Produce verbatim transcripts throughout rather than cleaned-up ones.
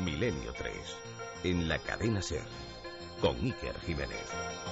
Milenio tres, en la cadena SER, con Iker Jiménez.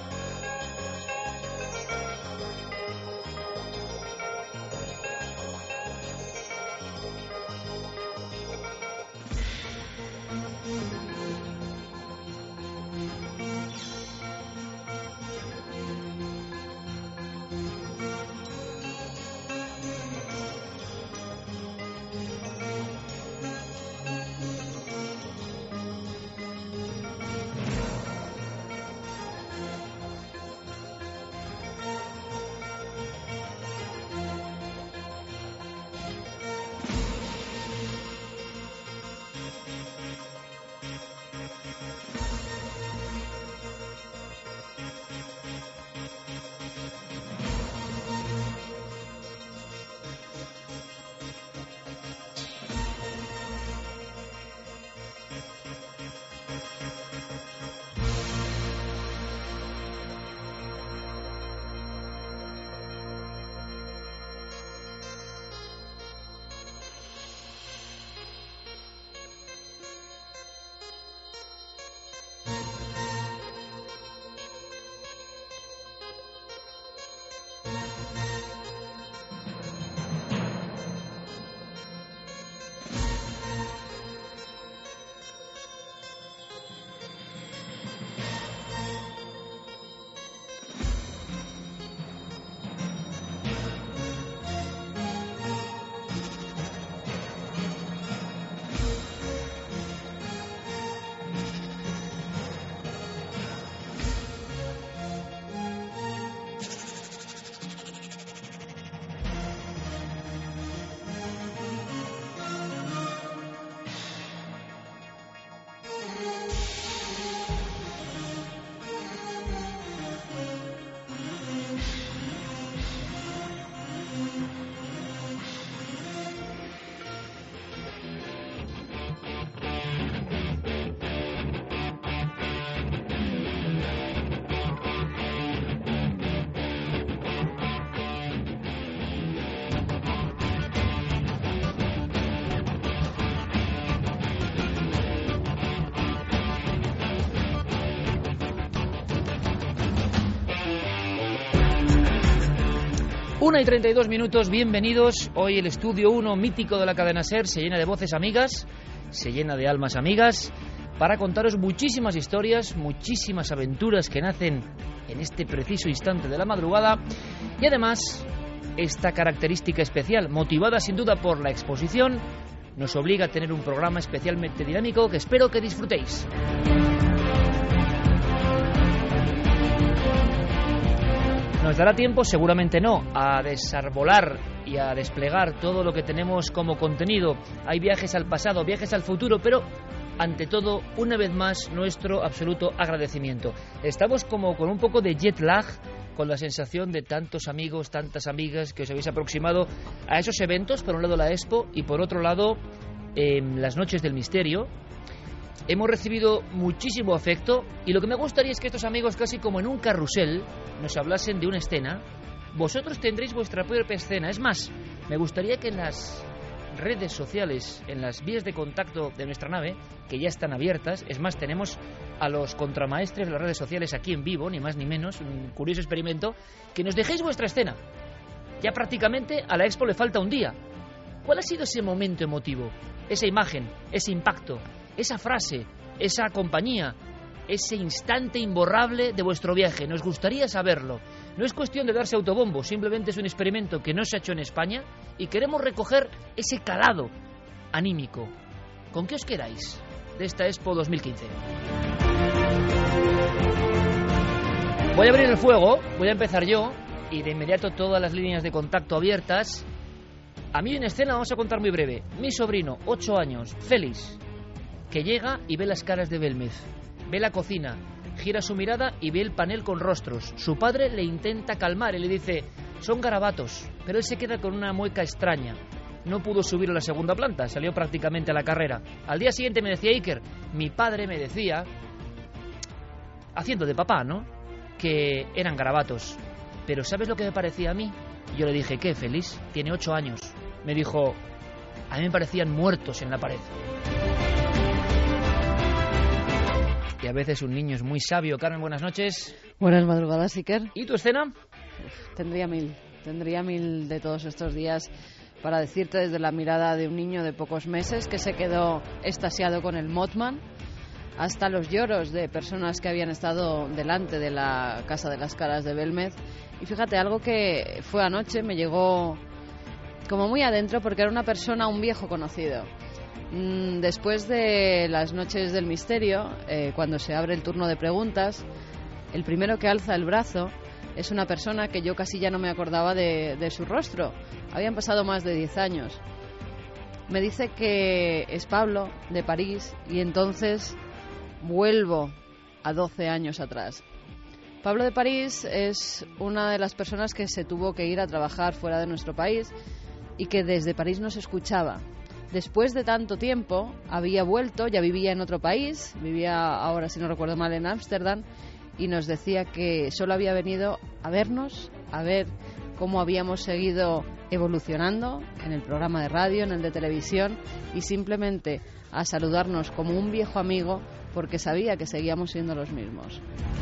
una y treinta y dos minutos, bienvenidos. Hoy el estudio uno mítico de la cadena SER se llena de voces amigas, se llena de almas amigas, para contaros muchísimas historias, muchísimas aventuras que nacen en este preciso instante de la madrugada. Y además, esta característica especial, motivada sin duda por la exposición, nos obliga a tener un programa especialmente dinámico que espero que disfrutéis. ¿Nos dará tiempo? Seguramente no, a desarbolar y a desplegar todo lo que tenemos como contenido. Hay viajes al pasado, viajes al futuro, pero ante todo, una vez más, nuestro absoluto agradecimiento. Estamos como con un poco de jet lag, con la sensación de tantos amigos, tantas amigas que os habéis aproximado a esos eventos, por un lado la Expo y por otro lado eh, las Noches del Misterio. Hemos recibido muchísimo afecto y lo que me gustaría es que estos amigos, casi como en un carrusel, nos hablasen de una escena. Vosotros tendréis vuestra propia escena. Es más, me gustaría que en las redes sociales, en las vías de contacto de nuestra nave, que ya están abiertas, es más, tenemos a los contramaestres de las redes sociales aquí en vivo, ni más ni menos, un curioso experimento, que nos dejéis vuestra escena. Ya prácticamente a la Expo le falta un día. ¿Cuál ha sido ese momento emotivo? Esa imagen, ese impacto, esa frase, esa compañía, ese instante imborrable de vuestro viaje. Nos gustaría saberlo. No es cuestión de darse autobombo, simplemente es un experimento que no se ha hecho en España y queremos recoger ese calado anímico. ¿Con qué os quedáis de esta Expo dos mil quince? Voy a abrir el fuego, voy a empezar yo y de inmediato todas las líneas de contacto abiertas. A mí una escena vamos a contar muy breve. Mi sobrino, ocho años, Félix, que llega y ve las caras de Belmez, ve la cocina, gira su mirada y ve el panel con rostros. Su padre le intenta calmar y le dice, son garabatos, pero él se queda con una mueca extraña. No pudo subir a la segunda planta, salió prácticamente a la carrera. Al día siguiente me decía Iker, mi padre me decía, haciendo de papá, ¿no?, que eran garabatos. Pero ¿sabes lo que me parecía a mí? Yo le dije, ¿qué, Félix? Tiene ocho años. Me dijo, a mí me parecían muertos en la pared. y a veces un niño es muy sabio. Carmen, buenas noches. Buenas madrugadas, Iker. ¿Y tu escena? Uf, tendría mil, tendría mil de todos estos días para decirte desde la mirada de un niño de pocos meses que se quedó extasiado con el Mothman, hasta los lloros de personas que habían estado delante de la Casa de las Caras de Belmez. Y fíjate, algo que fue anoche me llegó como muy adentro porque era una persona, un viejo conocido. Después de las noches del misterio, eh, cuando se abre el turno de preguntas, el primero que alza el brazo es una persona que yo casi ya no me acordaba de, de su rostro. Habían pasado más de diez años. Me dice que es Pablo, de París, y entonces vuelvo a doce años atrás. Pablo de París es una de las personas que se tuvo que ir a trabajar fuera de nuestro país y que desde París nos escuchaba. Después de tanto tiempo había vuelto, ya vivía en otro país, vivía ahora, si no recuerdo mal, en Ámsterdam, y nos decía que solo había venido a vernos, a ver cómo habíamos seguido evolucionando en el programa de radio, en el de televisión, y simplemente a saludarnos como un viejo amigo porque sabía que seguíamos siendo los mismos.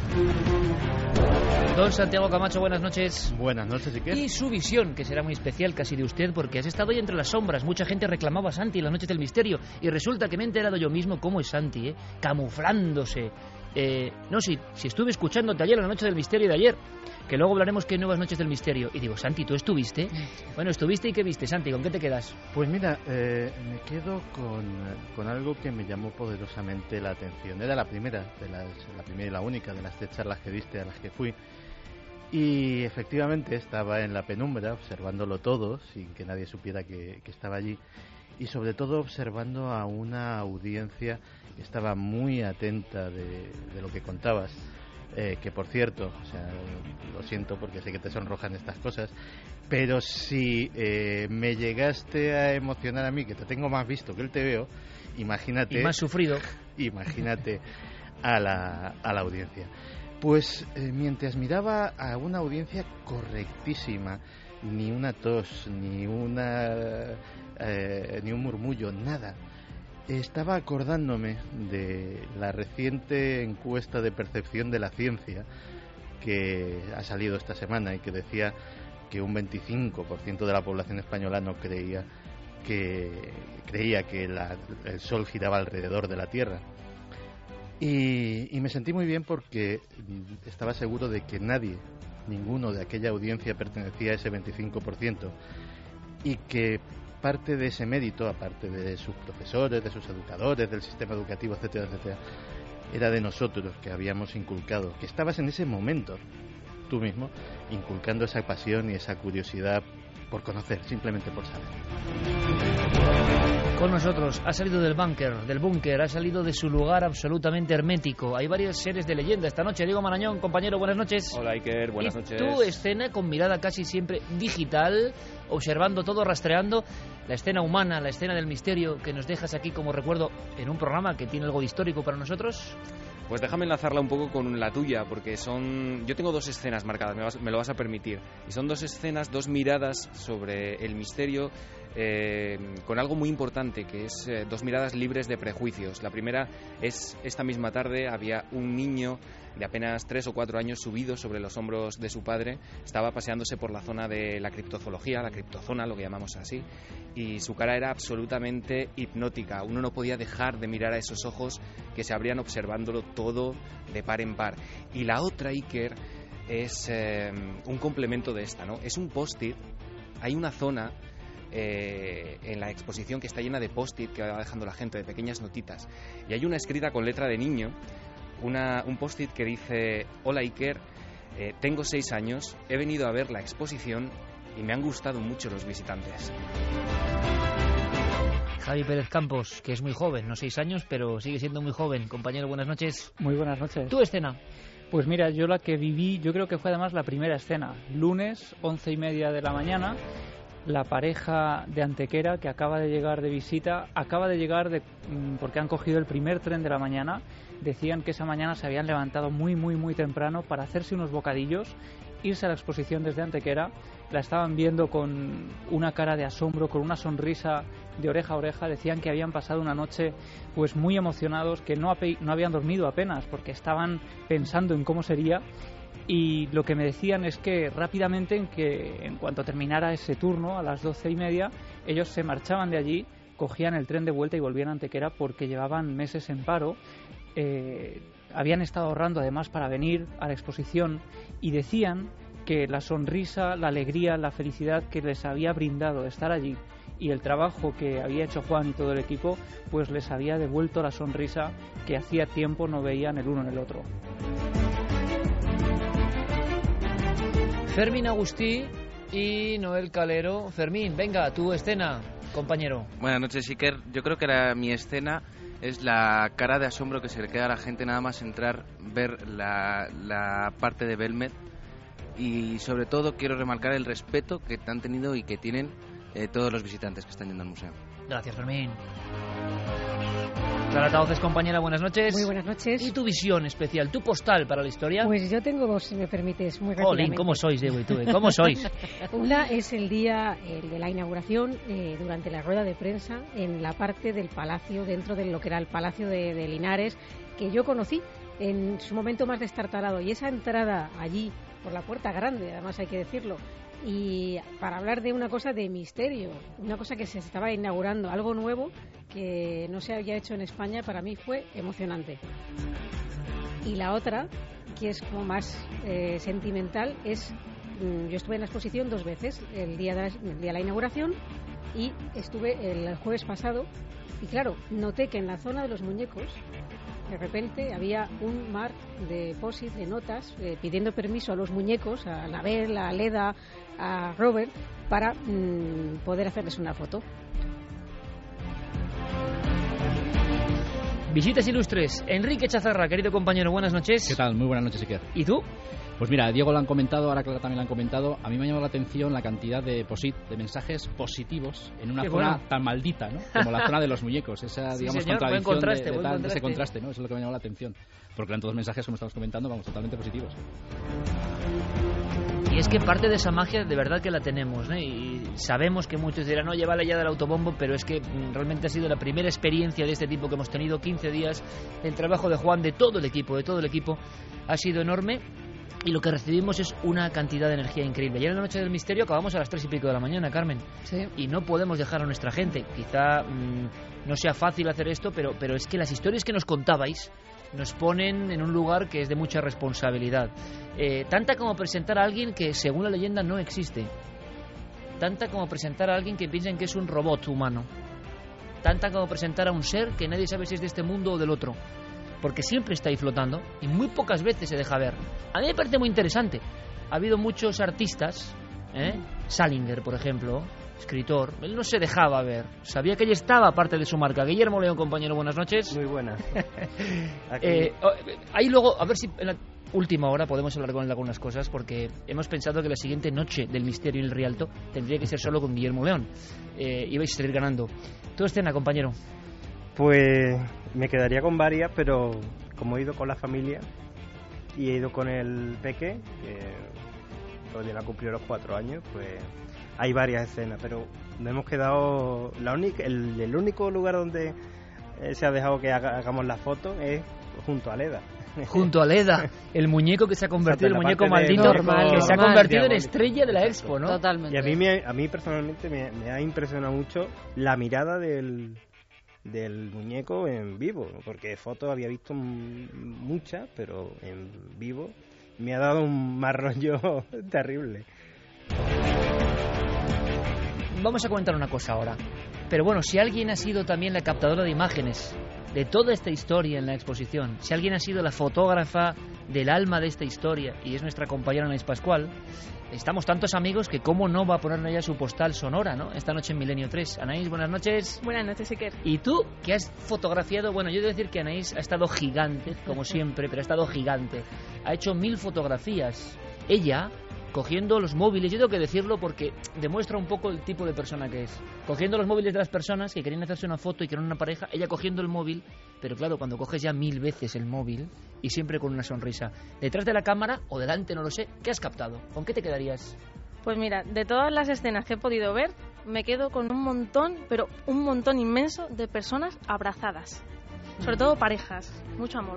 Don Santiago Camacho, buenas noches. Buenas noches, Iker. Y su visión, que será muy especial casi de usted, porque has estado ahí entre las sombras. Mucha gente reclamaba a Santi en las noches del misterio, y resulta que me he enterado yo mismo cómo es Santi, ¿eh? Camuflándose. Eh, no, si, si estuve escuchándote ayer en la noche del misterio de ayer, que luego hablaremos que hay nuevas noches del misterio. Y digo, Santi, ¿tú estuviste? Bueno, estuviste y ¿qué viste, Santi? ¿Con qué te quedas? Pues mira, eh, me quedo con, con algo que me llamó poderosamente la atención. Era la primera, de las, la primera y la única de las tres charlas que diste a las que fui. Y efectivamente estaba en la penumbra, observándolo todo, sin que nadie supiera que, que estaba allí. Y sobre todo observando a una audiencia que estaba muy atenta de, de lo que contabas. Eh, que por cierto, o sea, lo siento porque sé que te sonrojan estas cosas, pero si eh, me llegaste a emocionar a mí, que te tengo más visto que el te veo, imagínate... Y más sufrido. Imagínate a la, a la audiencia. Pues eh, mientras miraba a una audiencia correctísima, ni una tos, ni una eh, ni un murmullo, nada. Estaba acordándome de la reciente encuesta de percepción de la ciencia que ha salido esta semana y que decía que un veinticinco por ciento de la población española no creía que creía que la, el Sol giraba alrededor de la Tierra. Y, y me sentí muy bien porque estaba seguro de que nadie, ninguno de aquella audiencia pertenecía a ese veinticinco por ciento y que parte de ese mérito, aparte de sus profesores, de sus educadores, del sistema educativo, etcétera, etcétera, era de nosotros que habíamos inculcado, que estabas en ese momento, tú mismo, inculcando esa pasión y esa curiosidad por conocer, simplemente por saber. Con nosotros ha salido del búnker, del búnker, ha salido de su lugar absolutamente hermético. Hay varias series de leyenda esta noche. Diego Marañón, compañero, buenas noches. Hola, Iker, buenas y noches. Tu escena con mirada casi siempre digital, observando todo, rastreando la escena humana, la escena del misterio que nos dejas aquí como recuerdo en un programa que tiene algo de histórico para nosotros. Pues déjame enlazarla un poco con la tuya, porque son... Yo tengo dos escenas marcadas, me, vas, me lo vas a permitir. Y son dos escenas, dos miradas sobre el misterio, eh, con algo muy importante, que es eh, dos miradas libres de prejuicios. La primera es, esta misma tarde había un niño de apenas tres o cuatro años subido sobre los hombros de su padre. Estaba paseándose por la zona de la criptozoología, la criptozona, lo que llamamos así, y su cara era absolutamente hipnótica. Uno no podía dejar de mirar a esos ojos que se abrían observándolo todo de par en par. Y la otra, Iker, es eh, un complemento de esta, ¿no? Es un post-it. Hay una zona eh, en la exposición que está llena de post-it que va dejando la gente, de pequeñas notitas. Y hay una escrita con letra de niño, una, un post-it que dice: hola, Iker, eh, tengo seis años, he venido a ver la exposición y me han gustado mucho los visitantes. Javi Pérez Campos, que es muy joven, no seis años, pero sigue siendo muy joven. Compañero, buenas noches. Muy buenas noches. ¿Tu escena? Pues mira, yo la que viví, yo creo que fue además la primera escena. Lunes, once y media de la mañana, la pareja de Antequera, que acaba de llegar de visita, acaba de llegar de, porque han cogido el primer tren de la mañana. Decían que esa mañana se habían levantado muy, muy, muy temprano para hacerse unos bocadillos irse a la exposición desde Antequera, la estaban viendo con una cara de asombro, con una sonrisa de oreja a oreja. Decían que habían pasado una noche pues muy emocionados, que no, no habían dormido apenas porque estaban pensando en cómo sería. Y lo que me decían es que rápidamente, en, que, en cuanto terminara ese turno, a las doce y media, ellos se marchaban de allí, cogían el tren de vuelta y volvían a Antequera porque llevaban meses en paro. Eh, habían estado ahorrando además para venir a la exposición y decían que la sonrisa, la alegría, la felicidad que les había brindado estar allí y el trabajo que había hecho Juan y todo el equipo, pues les había devuelto la sonrisa que hacía tiempo no veían el uno en el otro. Fermín Agustí y Noel Calero. Fermín, venga, tu escena, compañero. Buenas noches, Iker. Yo creo que la, mi escena es la cara de asombro que se le queda a la gente nada más entrar, ver la, la parte de Belmed, y sobre todo quiero remarcar el respeto que han tenido y que tienen eh, todos los visitantes que están yendo al museo. Gracias, Fermín. Clara Tauces, compañera, buenas noches. Muy buenas noches. ¿Y tu visión especial, tu postal para la historia? Pues yo tengo dos, si me permites, muy rápidamente. Jolín, ¿cómo sois, Diego y tú? Eh? ¿Cómo sois? Una es el día el de la inauguración, eh, durante la rueda de prensa, en la parte del palacio, dentro de lo que era el Palacio de, de Linares, que yo conocí en su momento más destartalado. Y esa entrada allí, por la puerta grande, además hay que decirlo, y para hablar de una cosa de misterio, una cosa que se estaba inaugurando, algo nuevo que no se había hecho en España, para mí fue emocionante. Y la otra, que es como más eh, sentimental, es, mmm, yo estuve en la exposición dos veces, el día, de la, el día de la inauguración y estuve el jueves pasado, y claro, noté que en la zona de los muñecos de repente había un mar de post-it, de notas, eh, pidiendo permiso a los muñecos, a Anabel, a Leda, a Robert, para mmm, poder hacerles una foto. Visitas ilustres. Enrique Chazarra, querido compañero, buenas noches. ¿Qué tal? Muy buenas noches, Iker. ¿Y tú? Pues mira, Diego lo han comentado, ahora Clara también lo han comentado. A mí me ha llamado la atención la cantidad de posit, de mensajes positivos en una Qué zona bueno. tan maldita, ¿no? Como la zona de los muñecos. Esa, Sí, digamos, señor, buen contradicción contraste, de, de, buen tal- de contraste. ese contraste, ¿no? Eso es lo que me ha llamado la atención. Porque eran todos mensajes, como estamos comentando, vamos, totalmente positivos. Y es que parte de esa magia de verdad que la tenemos, ¿no? Y sabemos que muchos dirán, oye, vale ya del autobombo, pero es que mm, realmente ha sido la primera experiencia de este tipo que hemos tenido, quince días. El trabajo de Juan, de todo el equipo, de todo el equipo, ha sido enorme. Y lo que recibimos es una cantidad de energía increíble. Ayer en la Noche del Misterio acabamos a las tres y pico de la mañana, Carmen. Sí. Y no podemos dejar a nuestra gente. Quizá mmm, no sea fácil hacer esto, pero, pero es que las historias que nos contabais nos ponen en un lugar que es de mucha responsabilidad. Eh, tanta como presentar a alguien que, según la leyenda, no existe. Tanta como presentar a alguien que piensen que es un robot humano. Tanta como presentar a un ser que nadie sabe si es de este mundo o del otro. Porque siempre está ahí flotando y muy pocas veces se deja ver. A mí me parece muy interesante. Ha habido muchos artistas, ¿eh? Salinger, por ejemplo, escritor, él no se dejaba ver. Sabía que ella estaba parte de su marca. Guillermo León, compañero, buenas noches. Muy buenas. eh, ahí luego, a ver si en la última hora podemos hablar con él algunas cosas, porque hemos pensado que la siguiente noche del Misterio en el Rialto tendría que ser solo con Guillermo León. Eh, ibais a salir ganando. Tu escena, compañero. Pues me quedaría con varias, pero como he ido con la familia y he ido con el peque, que todavía no ha cumplido los cuatro años, pues hay varias escenas, pero nos hemos quedado, la única, el, el único lugar donde eh, se ha dejado que haga, hagamos la foto es junto a Leda. Junto a Leda, el muñeco que se ha convertido, Exacto, el muñeco de maldito, normal, que se ha normal, convertido en diabólico. estrella de la expo, ¿no? Totalmente. Y a mí, me, a mí personalmente me, me ha impresionado mucho la mirada del, del muñeco en vivo, porque fotos había visto m- muchas, pero en vivo me ha dado un mal rollo terrible. Vamos a comentar una cosa ahora. Pero bueno, si alguien ha sido también la captadora de imágenes de toda esta historia en la exposición, si alguien ha sido la fotógrafa del alma de esta historia, y es nuestra compañera Anaís Pascual, estamos tantos amigos que cómo no va a ponerle ya su postal sonora, ¿no? Esta noche en Milenio tres. Anaís, buenas noches. Buenas noches, Iker. Y tú, que has fotografiado, bueno, yo debo decir que Anaís ha estado gigante, como siempre, pero ha estado gigante. Ha hecho mil fotografías. Ella cogiendo los móviles, yo tengo que decirlo porque demuestra un poco el tipo de persona que es. Cogiendo los móviles de las personas que querían hacerse una foto y que eran una pareja, ella cogiendo el móvil, pero claro, cuando coges ya mil veces el móvil y siempre con una sonrisa. Detrás de la cámara o delante, no lo sé, ¿qué has captado? ¿Con qué te quedarías? Pues mira, de todas las escenas que he podido ver, me quedo con un montón, pero un montón inmenso de personas abrazadas. Sobre todo parejas, mucho amor.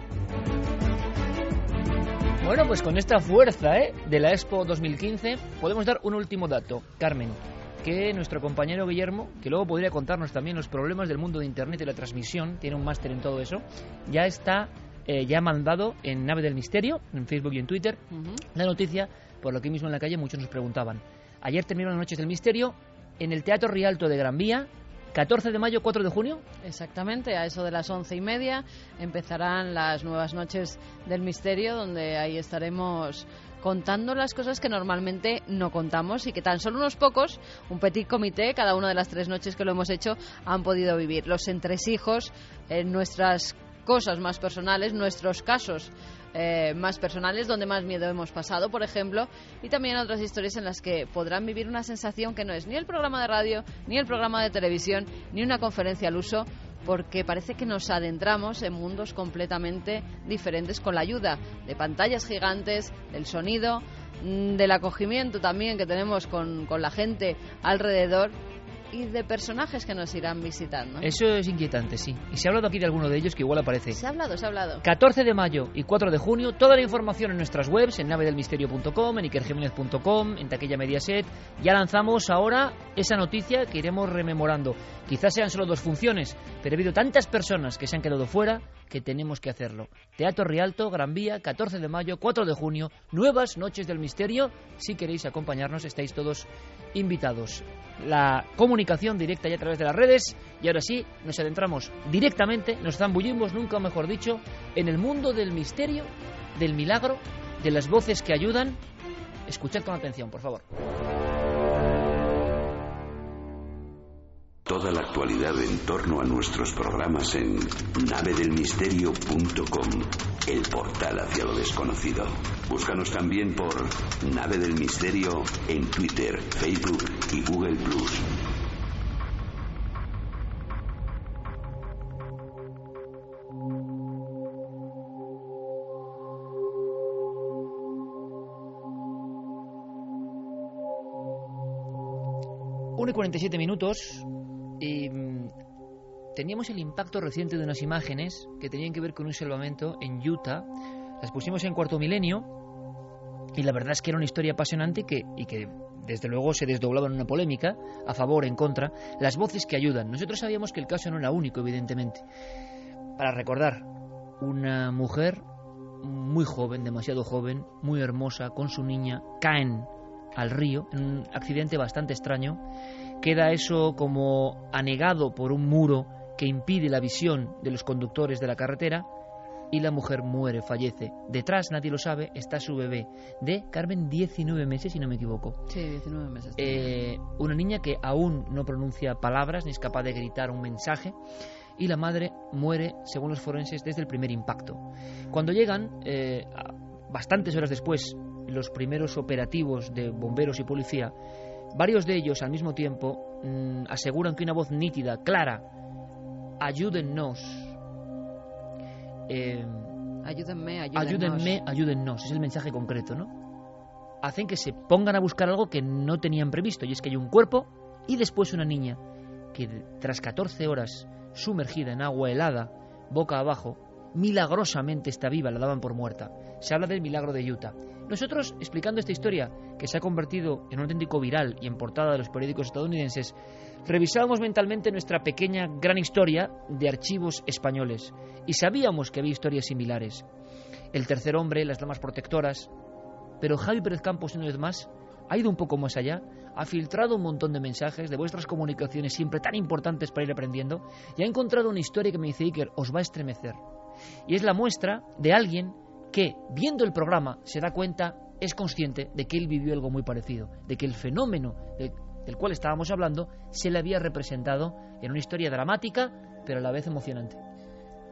Bueno, pues con esta fuerza ¿eh? de la Expo dos mil quince podemos dar un último dato, Carmen, que nuestro compañero Guillermo, que luego podría contarnos también los problemas del mundo de Internet y la transmisión, tiene un máster en todo eso, ya está, eh, ya ha mandado en Nave del Misterio, en Facebook y en Twitter, uh-huh. la noticia, por lo que mismo en la calle muchos nos preguntaban. Ayer terminaron las Noches del Misterio en el Teatro Rialto de Gran Vía, catorce de mayo, cuatro de junio. Exactamente, a eso de las once y media empezarán las nuevas Noches del Misterio, donde ahí estaremos contando las cosas que normalmente no contamos y que tan solo unos pocos, un petit comité, cada una de las tres noches que lo hemos hecho, han podido vivir. Los entresijos, eh, nuestras cosas más personales, nuestros casos eh, más personales, donde más miedo hemos pasado, por ejemplo, y también otras historias en las que podrán vivir una sensación que no es ni el programa de radio, ni el programa de televisión, ni una conferencia al uso, porque parece que nos adentramos en mundos completamente diferentes con la ayuda de pantallas gigantes, del sonido, del acogimiento también que tenemos con, con la gente alrededor y de personajes que nos irán visitando. Eso es inquietante, sí. Y se ha hablado aquí de alguno de ellos que igual aparece. Se ha hablado, se ha hablado. catorce de mayo y cuatro de junio, toda la información en nuestras webs, en nave del misterio punto com, en iker jiménez punto com, en Taquilla Mediaset. Ya lanzamos ahora esa noticia que iremos rememorando. Quizás sean solo dos funciones, pero ha habido tantas personas que se han quedado fuera que tenemos que hacerlo. Teatro Rialto, Gran Vía, catorce de mayo, cuatro de junio, nuevas Noches del Misterio. Si queréis acompañarnos, estáis todos invitados. La comunicación directa ya a través de las redes. Y ahora sí, nos adentramos directamente, nos zambullimos, nunca mejor dicho, en el mundo del misterio, del milagro, de las voces que ayudan. Escuchad con atención, por favor. Toda la actualidad en torno a nuestros programas en nave del misterio punto com, el portal hacia lo desconocido. Búscanos también por Nave del Misterio en Twitter, Facebook y Google plus. una y cuarenta y siete minutos. Y teníamos el impacto reciente de unas imágenes que tenían que ver con un salvamento en Utah. Las pusimos en Cuarto Milenio y la verdad es que era una historia apasionante y que, y que desde luego se desdoblaba en una polémica a favor, en contra. Las voces que ayudan. Nosotros sabíamos que el caso no era único, evidentemente. Para recordar, una mujer muy joven, demasiado joven, muy hermosa, con su niña, caen al río en un accidente bastante extraño. Queda eso como anegado por un muro que impide la visión de los conductores de la carretera y la mujer muere, fallece. Detrás, nadie lo sabe, está su bebé de, Carmen, diecinueve meses, si no me equivoco. Sí, diecinueve meses. Eh, una niña que aún no pronuncia palabras ni es capaz de gritar un mensaje y la madre muere, según los forenses, desde el primer impacto. Cuando llegan, eh, bastantes horas después, los primeros operativos de bomberos y policía, varios de ellos al mismo tiempo mmm, aseguran que una voz nítida, clara, ayúdennos, eh, ayúdenme, ayúdennos. ayúdenme, ayúdennos, es el mensaje concreto, ¿no? Hacen que se pongan a buscar algo que no tenían previsto, y es que hay un cuerpo y después una niña que tras catorce horas sumergida en agua helada, boca abajo, milagrosamente está viva, la daban por muerta. Se habla del milagro de Utah. Nosotros, explicando esta historia, que se ha convertido en un auténtico viral y en portada de los periódicos estadounidenses, revisábamos mentalmente nuestra pequeña gran historia de archivos españoles y sabíamos que había historias similares. El tercer hombre, las damas protectoras, pero Javi Pérez Campos, una vez más, ha ido un poco más allá, ha filtrado un montón de mensajes de vuestras comunicaciones siempre tan importantes para ir aprendiendo y ha encontrado una historia que me dice Iker, os va a estremecer. Y es la muestra de alguien que, viendo el programa, se da cuenta, es consciente de que él vivió algo muy parecido, de que el fenómeno de, del cual estábamos hablando se le había representado en una historia dramática, pero a la vez emocionante.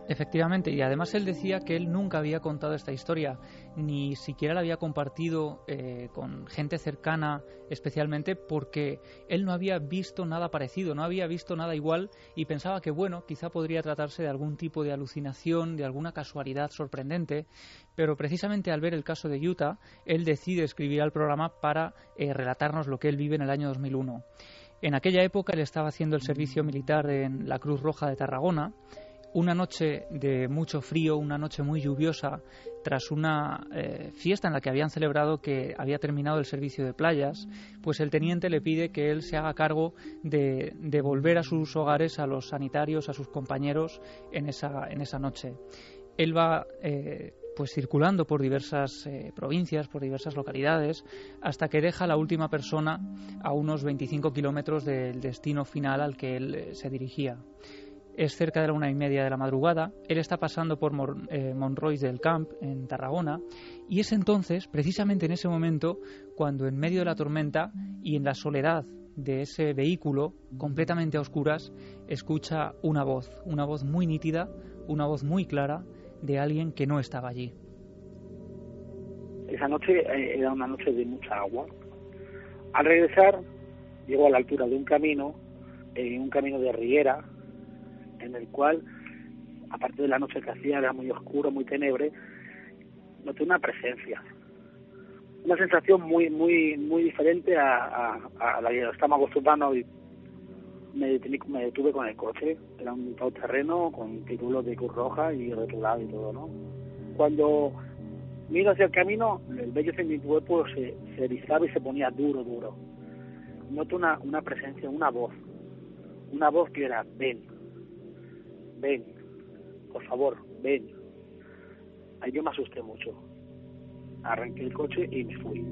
Efectivamente, y además él decía que él nunca había contado esta historia, ni siquiera la había compartido eh, con gente cercana, especialmente porque él no había visto nada parecido, no había visto nada igual y pensaba que, bueno, quizá podría tratarse de algún tipo de alucinación, de alguna casualidad sorprendente, pero precisamente al ver el caso de Utah, él decide escribir al programa para eh, relatarnos lo que él vive en el año dos mil uno. En aquella época él estaba haciendo el servicio militar en la Cruz Roja de Tarragona. Una noche de mucho frío, una noche muy lluviosa, tras una eh, fiesta en la que habían celebrado que había terminado el servicio de playas, pues el teniente le pide que él se haga cargo de, de volver a sus hogares, a los sanitarios, a sus compañeros en esa, en esa noche. Él va eh, pues circulando por diversas eh, provincias, por diversas localidades, hasta que deja a la última persona a unos veinticinco kilómetros del destino final al que él eh, se dirigía. Es cerca de la una y media de la madrugada, él está pasando por Mon, eh, Monroy del Camp, en Tarragona, y es entonces, precisamente en ese momento, cuando en medio de la tormenta y en la soledad de ese vehículo, completamente a oscuras, escucha una voz, una voz muy nítida, una voz muy clara, de alguien que no estaba allí. Esa noche eh, era una noche de mucha agua. Al regresar, llegó a la altura de un camino, eh, un camino de riera, en el cual, aparte de la noche que hacía, era muy oscuro, muy tenebre, noté una presencia, una sensación muy muy muy diferente a, a, a la que estamos acostumbrados, y me detuve, me detuve con el coche. Era un todoterreno con títulos de Cruz Roja y rotulado y todo, ¿no? Cuando miro hacia el camino, el vello de mi cuerpo se, se erizaba y se ponía duro, duro. Noto una, una presencia, una voz, una voz que era: ven, ven, por favor, ven. Ahí yo me asusté mucho. Arranqué el coche y me fui.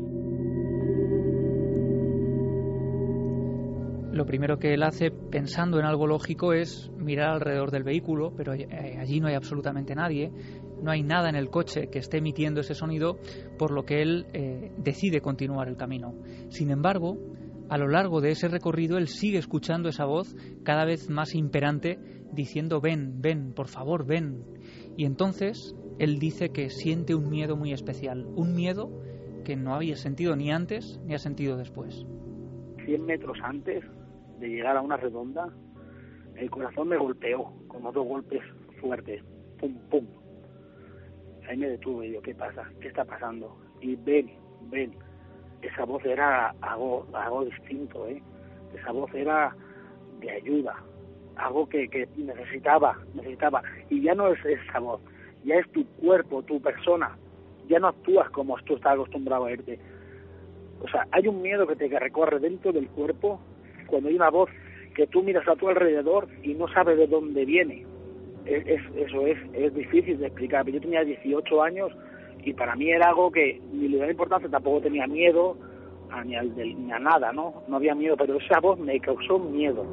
Lo primero que él hace, pensando en algo lógico, es mirar alrededor del vehículo, pero allí no hay absolutamente nadie, no hay nada en el coche que esté emitiendo ese sonido, por lo que él eh, decide continuar el camino. Sin embargo, a lo largo de ese recorrido, él sigue escuchando esa voz cada vez más imperante, diciendo: ven, ven, por favor, ven. Y entonces él dice que siente un miedo muy especial, un miedo que no había sentido ni antes ni ha sentido después. Cien metros antes de llegar a una redonda, el corazón me golpeó con otros golpes fuertes, pum, pum. Ahí me detuve y yo: ¿qué pasa? ¿Qué está pasando? Y ven, ven. Esa voz era algo, algo distinto, ¿eh? Esa voz era de ayuda, algo que, que necesitaba, necesitaba. Y ya no es esa voz, ya es tu cuerpo, tu persona. Ya no actúas como tú estás acostumbrado a irte. O sea, hay un miedo que te recorre dentro del cuerpo cuando hay una voz que tú miras a tu alrededor y no sabes de dónde viene. Es, es, eso es, es difícil de explicar. Yo tenía dieciocho años y para mí era algo que ni le daba importancia, tampoco tenía miedo a, ni, al, ni a nada, ¿no? No había miedo, pero esa voz me causó miedo.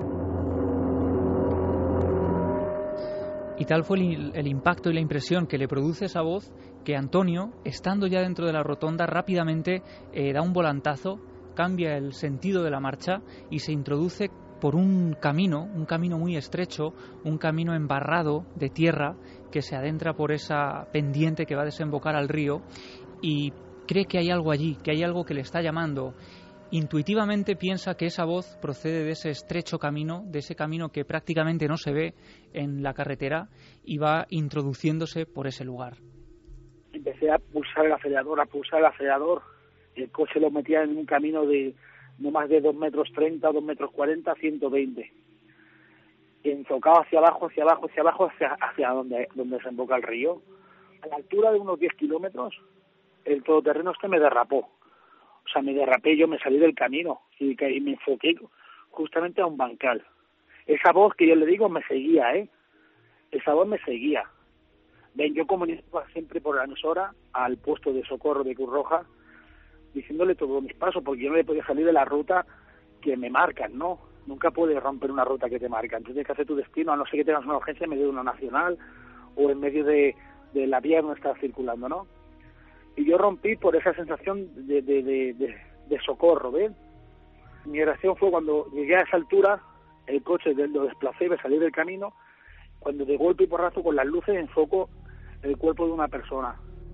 Y tal fue el, el impacto y la impresión que le produce esa voz, que Antonio, estando ya dentro de la rotonda, rápidamente eh, da un volantazo, cambia el sentido de la marcha y se introduce por un camino, un camino muy estrecho, un camino embarrado de tierra que se adentra por esa pendiente que va a desembocar al río, y cree que hay algo allí, que hay algo que le está llamando. Intuitivamente piensa que esa voz procede de ese estrecho camino, de ese camino que prácticamente no se ve en la carretera, y va introduciéndose por ese lugar. Empecé a pulsar el acelerador, a pulsar el acelerador. El coche lo metía en un camino de no más de dos metros treinta, dos metros cuarenta, ciento veinte. Enfocado hacia abajo, hacia abajo, hacia abajo, hacia, hacia donde, donde desemboca el río. A la altura de unos diez kilómetros, el todoterreno este me derrapó. O sea, me derrapé, yo me salí del camino y, y me enfoqué justamente a un bancal. Esa voz que yo le digo me seguía, ¿eh? Esa voz me seguía. Ven, yo comunicaba siempre por la emisora al puesto de socorro de Cruz Roja, diciéndole todos mis pasos, porque yo no le podía salir de la ruta que me marcan, ¿no? Nunca puedes romper una ruta que te marcan. Tienes que hacer tu destino, a no ser que tengas una urgencia en medio de una nacional o en medio de, de la vía donde estás circulando, ¿no? Y yo rompí por esa sensación de, de, de, de, de socorro, ¿ves? Mi reacción fue cuando llegué a esa altura, el coche lo desplacé, me salí del camino. cuando de golpe y porrazo con las luces enfoco el cuerpo de una persona.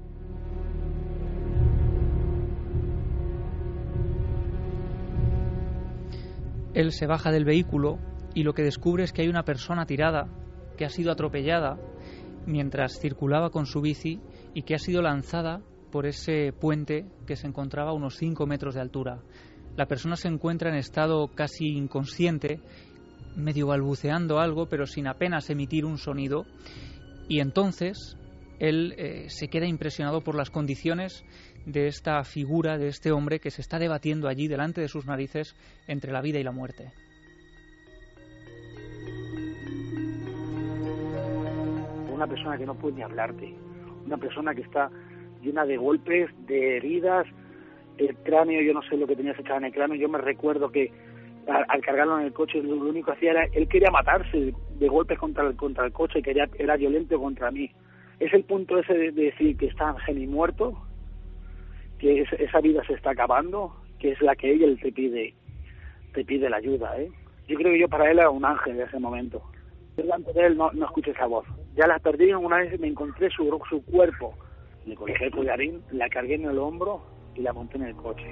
Él se baja del vehículo y lo que descubre es que hay una persona tirada, que ha sido atropellada mientras circulaba con su bici y que ha sido lanzada por ese puente que se encontraba a unos cinco metros de altura. La persona se encuentra en estado casi inconsciente, medio balbuceando algo, pero sin apenas emitir un sonido, y entonces él eh, se queda impresionado por las condiciones de esta figura, de este hombre que se está debatiendo allí delante de sus narices entre la vida y la muerte. Una persona que no puede ni hablarte, una persona que está llena de golpes, de heridas, el cráneo, yo no sé lo que tenía echado en el cráneo, yo me recuerdo que al, al cargarlo en el coche lo único que hacía era, él quería matarse de golpes contra el, contra el coche, quería, era violento contra mí. Es el punto ese de, de decir que está geni muerto, que es, esa vida se está acabando, que es la que ella te pide, te pide la ayuda, ¿eh? Yo creo que yo para él era un ángel en ese momento. Delante de él no, no escuché esa voz. Ya la perdí, una vez me encontré su, su cuerpo. Le coloqué el collarín, la cargué en el hombro y la monté en el coche.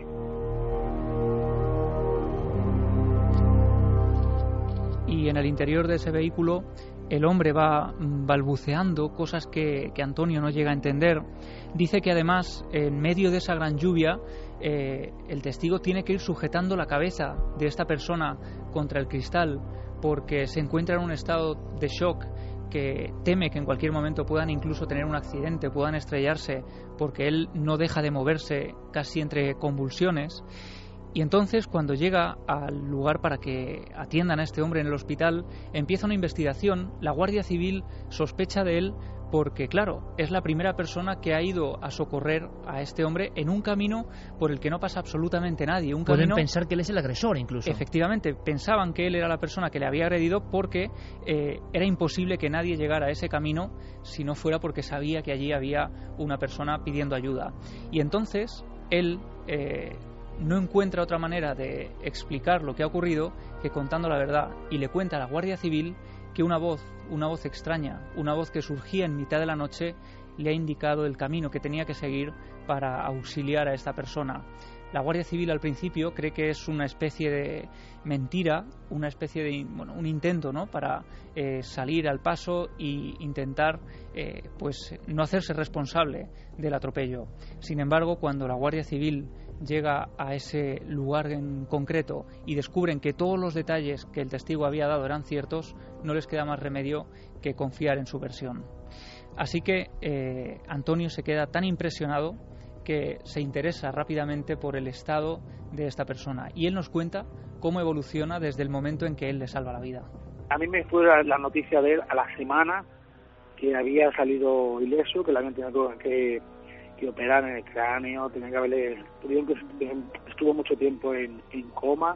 Y en el interior de ese vehículo el hombre va balbuceando cosas que, que Antonio no llega a entender. Dice que además, en medio de esa gran lluvia, eh, el testigo tiene que ir sujetando la cabeza de esta persona contra el cristal porque se encuentra en un estado de shock, que teme que en cualquier momento puedan incluso tener un accidente, puedan estrellarse, porque él no deja de moverse casi entre convulsiones. Y entonces, cuando llega al lugar para que atiendan a este hombre en el hospital, empieza una investigación. La Guardia Civil sospecha de él porque, claro, es la primera persona que ha ido a socorrer a este hombre en un camino por el que no pasa absolutamente nadie. Un Pueden camino... pensar que él es el agresor, incluso. Efectivamente, pensaban que él era la persona que le había agredido porque eh, era imposible que nadie llegara a ese camino si no fuera porque sabía que allí había una persona pidiendo ayuda. Y entonces, él... Eh, no encuentra otra manera de explicar lo que ha ocurrido que contando la verdad, y le cuenta a la Guardia Civil que una voz, una voz extraña, una voz que surgía en mitad de la noche, le ha indicado el camino que tenía que seguir para auxiliar a esta persona. La Guardia Civil al principio cree que es una especie de mentira, una especie de bueno, un intento, ¿no?, para eh, salir al paso e intentar eh, pues no hacerse responsable del atropello. Sin embargo, cuando la Guardia Civil llega a ese lugar en concreto y descubren que todos los detalles que el testigo había dado eran ciertos, no les queda más remedio que confiar en su versión. Así que eh, Antonio se queda tan impresionado que se interesa rápidamente por el estado de esta persona, y él nos cuenta cómo evoluciona desde el momento en que él le salva la vida. A mí me fue la, la noticia de él a la semana que había salido ileso, que le habían tenido que, que operar en el cráneo, tenía que haberle, tuvieron que estuvo mucho tiempo en, en coma,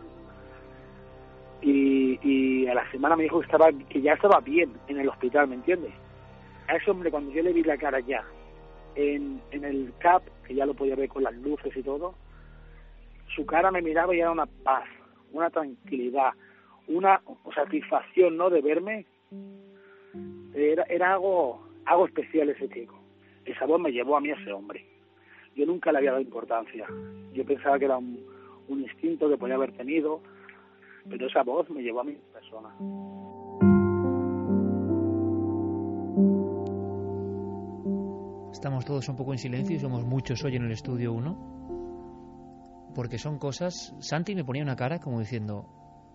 y, y a la semana me dijo que estaba que ya estaba bien en el hospital, ¿me entiendes? A ese hombre, cuando yo le vi la cara ya en, en el C A P, que ya lo podía ver con las luces y todo, su cara me miraba y era una paz, una tranquilidad, una satisfacción, ¿no?, de verme. Era, era algo algo especial ese chico. Esa voz me llevó a mí a ese hombre. Yo nunca le había dado importancia. Yo pensaba que era un, un instinto que podía haber tenido, pero esa voz me llevó a mi persona. Estamos todos un poco en silencio y somos muchos hoy en el estudio uno, porque son cosas... Santi me ponía una cara como diciendo...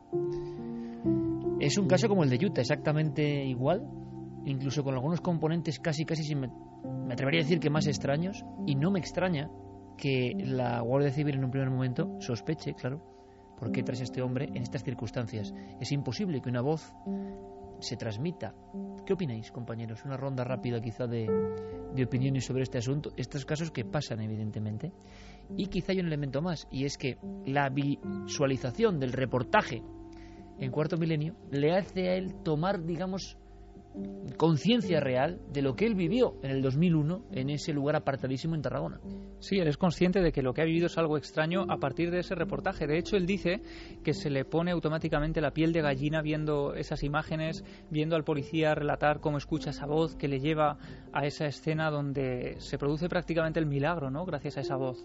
Es un caso como el de Utah, exactamente igual, incluso con algunos componentes casi, casi, sin me, me atrevería a decir que más extraños, y no me extraña que la Guardia Civil en un primer momento sospeche, claro, por qué traes a este hombre en estas circunstancias. Es imposible que una voz se transmita. ¿Qué opináis, compañeros? Una ronda rápida quizá de, de opiniones sobre este asunto, estos casos que pasan evidentemente. Y quizá hay un elemento más, y es que la visualización del reportaje en Cuarto Milenio le hace a él tomar, digamos, conciencia real de lo que él vivió en el dos mil uno en ese lugar apartadísimo en Tarragona. Sí, él es consciente de que lo que ha vivido es algo extraño a partir de ese reportaje. De hecho, él dice que se le pone automáticamente la piel de gallina viendo esas imágenes, viendo al policía relatar cómo escucha esa voz que le lleva a esa escena donde se produce prácticamente el milagro, ¿no?, gracias a esa voz.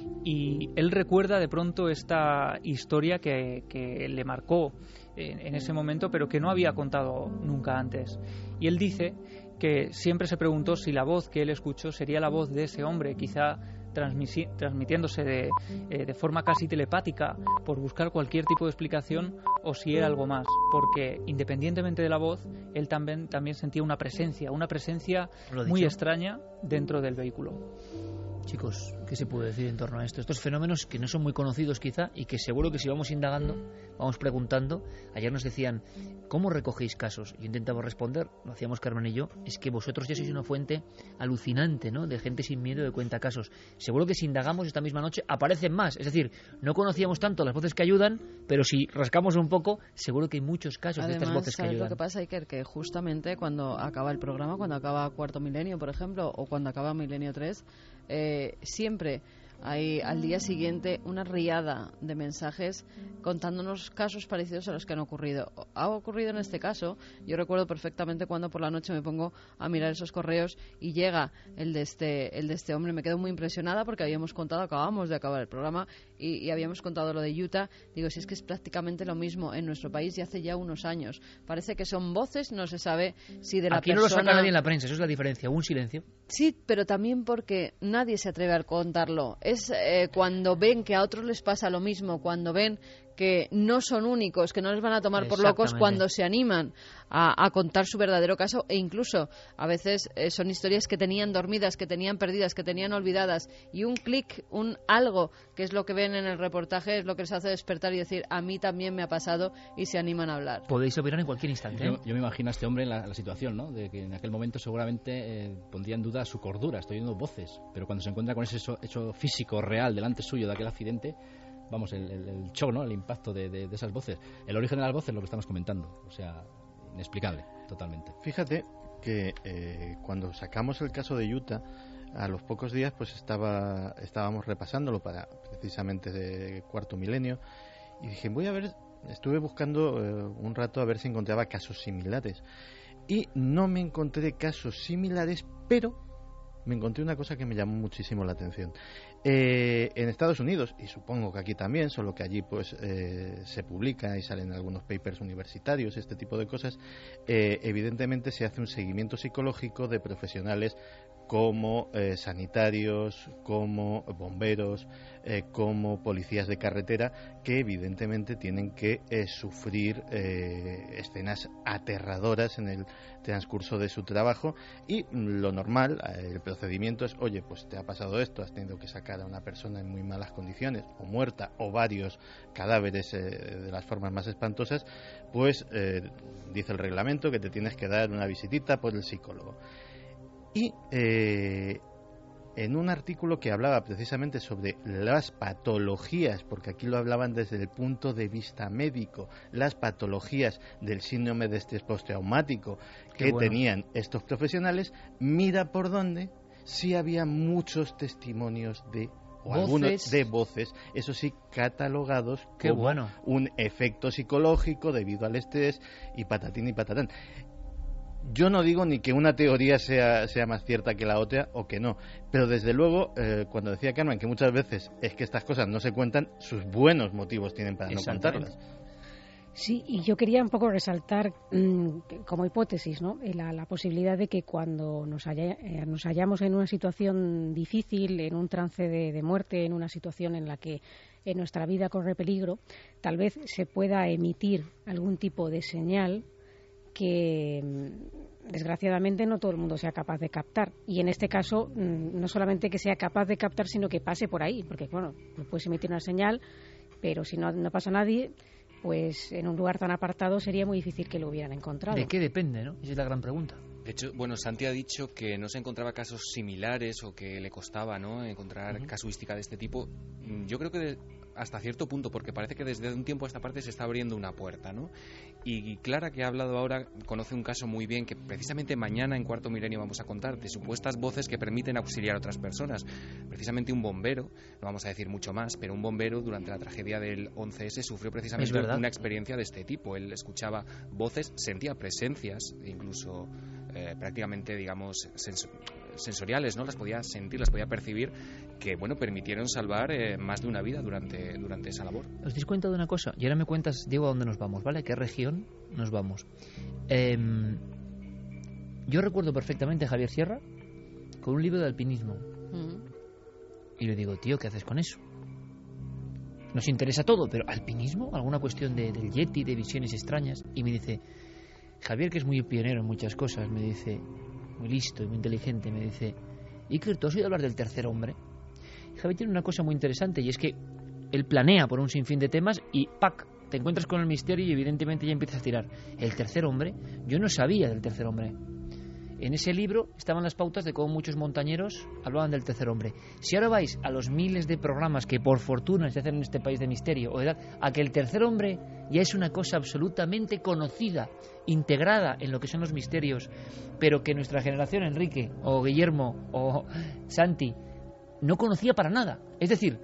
Y él recuerda de pronto esta historia que, que le marcó en, en ese momento, pero que no había contado nunca antes. Y él dice que siempre se preguntó si la voz que él escuchó sería la voz de ese hombre, quizá transmisi- transmitiéndose de, eh, de forma casi telepática por buscar cualquier tipo de explicación, o si era algo más, porque independientemente de la voz, él también, también sentía una presencia, una presencia muy extraña dentro del vehículo. Chicos, ¿qué se puede decir en torno a esto? Estos fenómenos que no son muy conocidos quizá y que seguro que si vamos indagando, vamos preguntando. Ayer nos decían, ¿cómo recogéis casos? Y intentamos responder, lo hacíamos Carmen y yo, es que vosotros ya sois una fuente alucinante, ¿no?, de gente sin miedo que cuenta casos. Seguro que si indagamos esta misma noche aparecen más. Es decir, no conocíamos tanto las voces que ayudan, pero si rascamos un poco, seguro que hay muchos casos. Además, de estas voces que ¿sabes ayudan? Lo que pasa, Iker, que justamente cuando acaba el programa, cuando acaba Cuarto Milenio, por ejemplo, o cuando acaba Milenio tres, eh, siempre hay al día siguiente una riada de mensajes contándonos casos parecidos a los que han ocurrido. Ha ocurrido en este caso, yo recuerdo perfectamente cuando por la noche me pongo a mirar esos correos y llega el de este, el de este hombre. Me quedo muy impresionada porque habíamos contado, acabamos de acabar el programa y, y habíamos contado lo de Utah. Digo, si es que es prácticamente lo mismo en nuestro país y hace ya unos años. Parece que son voces, no se sabe si de la Aquí persona... no lo saca nadie en la prensa, eso es la diferencia, un silencio. Sí, pero también porque nadie se atreve a contarlo. Es eh, cuando ven que a otros les pasa lo mismo, cuando ven que no son únicos, que no les van a tomar por locos, cuando se animan a, a contar su verdadero caso, e incluso a veces eh, son historias que tenían dormidas, que tenían perdidas, que tenían olvidadas, y un clic, un algo, que es lo que ven en el reportaje, es lo que les hace despertar y decir, a mí también me ha pasado, y se animan a hablar. Podéis opinar en cualquier instante, ¿eh? Yo, yo me imagino a este hombre en la, la situación, ¿no?, de que en aquel momento seguramente eh, pondría en duda su cordura. Estoy oyendo voces, pero cuando se encuentra con ese hecho, hecho físico real delante suyo de aquel accidente, vamos, el, el, el shock, ¿no?, el impacto de, de, de esas voces, el origen de las voces, lo que estamos comentando, o sea, inexplicable, totalmente. Fíjate que eh, cuando sacamos el caso de Utah, a los pocos días pues estaba estábamos repasándolo para precisamente de Cuarto Milenio y dije, voy a ver, estuve buscando eh, un rato a ver si encontraba casos similares y no me encontré casos similares, pero me encontré una cosa que me llamó muchísimo la atención. Eh, en Estados Unidos, y supongo que aquí también, solo que allí pues eh, se publica y salen algunos papers universitarios, este tipo de cosas, eh, evidentemente se hace un seguimiento psicológico de profesionales como eh, sanitarios, como bomberos, eh, como policías de carretera, que evidentemente tienen que eh, sufrir eh, escenas aterradoras en el transcurso de su trabajo, y lo normal, eh, el procedimiento es, oye, pues te ha pasado esto, has tenido que sacar a una persona en muy malas condiciones, o muerta, o varios cadáveres eh, de las formas más espantosas, pues eh, dice el reglamento que te tienes que dar una visitita por el psicólogo. Y eh, en un artículo que hablaba precisamente sobre las patologías, porque aquí lo hablaban desde el punto de vista médico, las patologías del síndrome de estrés postraumático que bueno. tenían estos profesionales, mira por dónde sí había muchos testimonios de o voces. algunos de voces, eso sí, catalogados Qué como bueno. un efecto psicológico debido al estrés y patatín y patatán. Yo no digo ni que una teoría sea, sea más cierta que la otra o que no, pero desde luego, eh, cuando decía Carmen que muchas veces es que estas cosas no se cuentan, sus buenos motivos tienen para no contarlas. Sí, y yo quería un poco resaltar mmm, como hipótesis, ¿no?, la, la posibilidad de que cuando nos, haya, eh, nos hallamos en una situación difícil, en un trance de, de muerte, en una situación en la que en nuestra vida corre peligro, tal vez se pueda emitir algún tipo de señal que desgraciadamente no todo el mundo sea capaz de captar, y en este caso no solamente que sea capaz de captar, sino que pase por ahí, porque bueno, puedes emitir una señal, pero si no, no pasa nadie, pues en un lugar tan apartado sería muy difícil que lo hubieran encontrado. ¿De qué depende, no? Esa es la gran pregunta. De hecho, bueno, Santi ha dicho que no se encontraba casos similares o que le costaba, ¿no?, encontrar uh-huh. casuística de este tipo. Yo creo que de, hasta cierto punto, porque parece que desde un tiempo a esta parte se está abriendo una puerta, ¿no? Y Clara, que ha hablado ahora, conoce un caso muy bien que precisamente mañana en Cuarto Milenio vamos a contar, de supuestas voces que permiten auxiliar a otras personas. Precisamente un bombero, no vamos a decir mucho más, pero un bombero durante la tragedia del once ese sufrió precisamente una experiencia de este tipo. Él escuchaba voces, sentía presencias, incluso eh, prácticamente, digamos, sens sensoriales, ¿no? Las podía sentir, las podía percibir, que, bueno, permitieron salvar eh, más de una vida durante, durante esa labor. ¿Os dais cuenta de una cosa? Y ahora me cuentas, Diego, a dónde nos vamos, ¿vale? ¿A qué región nos vamos? Eh, yo recuerdo perfectamente a Javier Sierra con un libro de alpinismo. Mm. Y le digo, tío, ¿qué haces con eso? Nos interesa todo, pero ¿alpinismo? ¿Alguna cuestión de, del Yeti, de visiones extrañas? Y me dice, Javier, que es muy pionero en muchas cosas, me dice, muy listo y muy inteligente, me dice, Iker, ¿tú has oído hablar del tercer hombre? Y Javier tiene una cosa muy interesante, y es que él planea por un sinfín de temas y ¡pac!, te encuentras con el misterio y evidentemente ya empiezas a tirar. El tercer hombre, yo no sabía del tercer hombre. En ese libro estaban las pautas de cómo muchos montañeros hablaban del tercer hombre. Si ahora vais a los miles de programas que por fortuna se hacen en este país de misterio o de edad, a que el tercer hombre ya es una cosa absolutamente conocida, integrada en lo que son los misterios, pero que nuestra generación, Enrique o Guillermo o Santi, no conocía para nada. Es decir,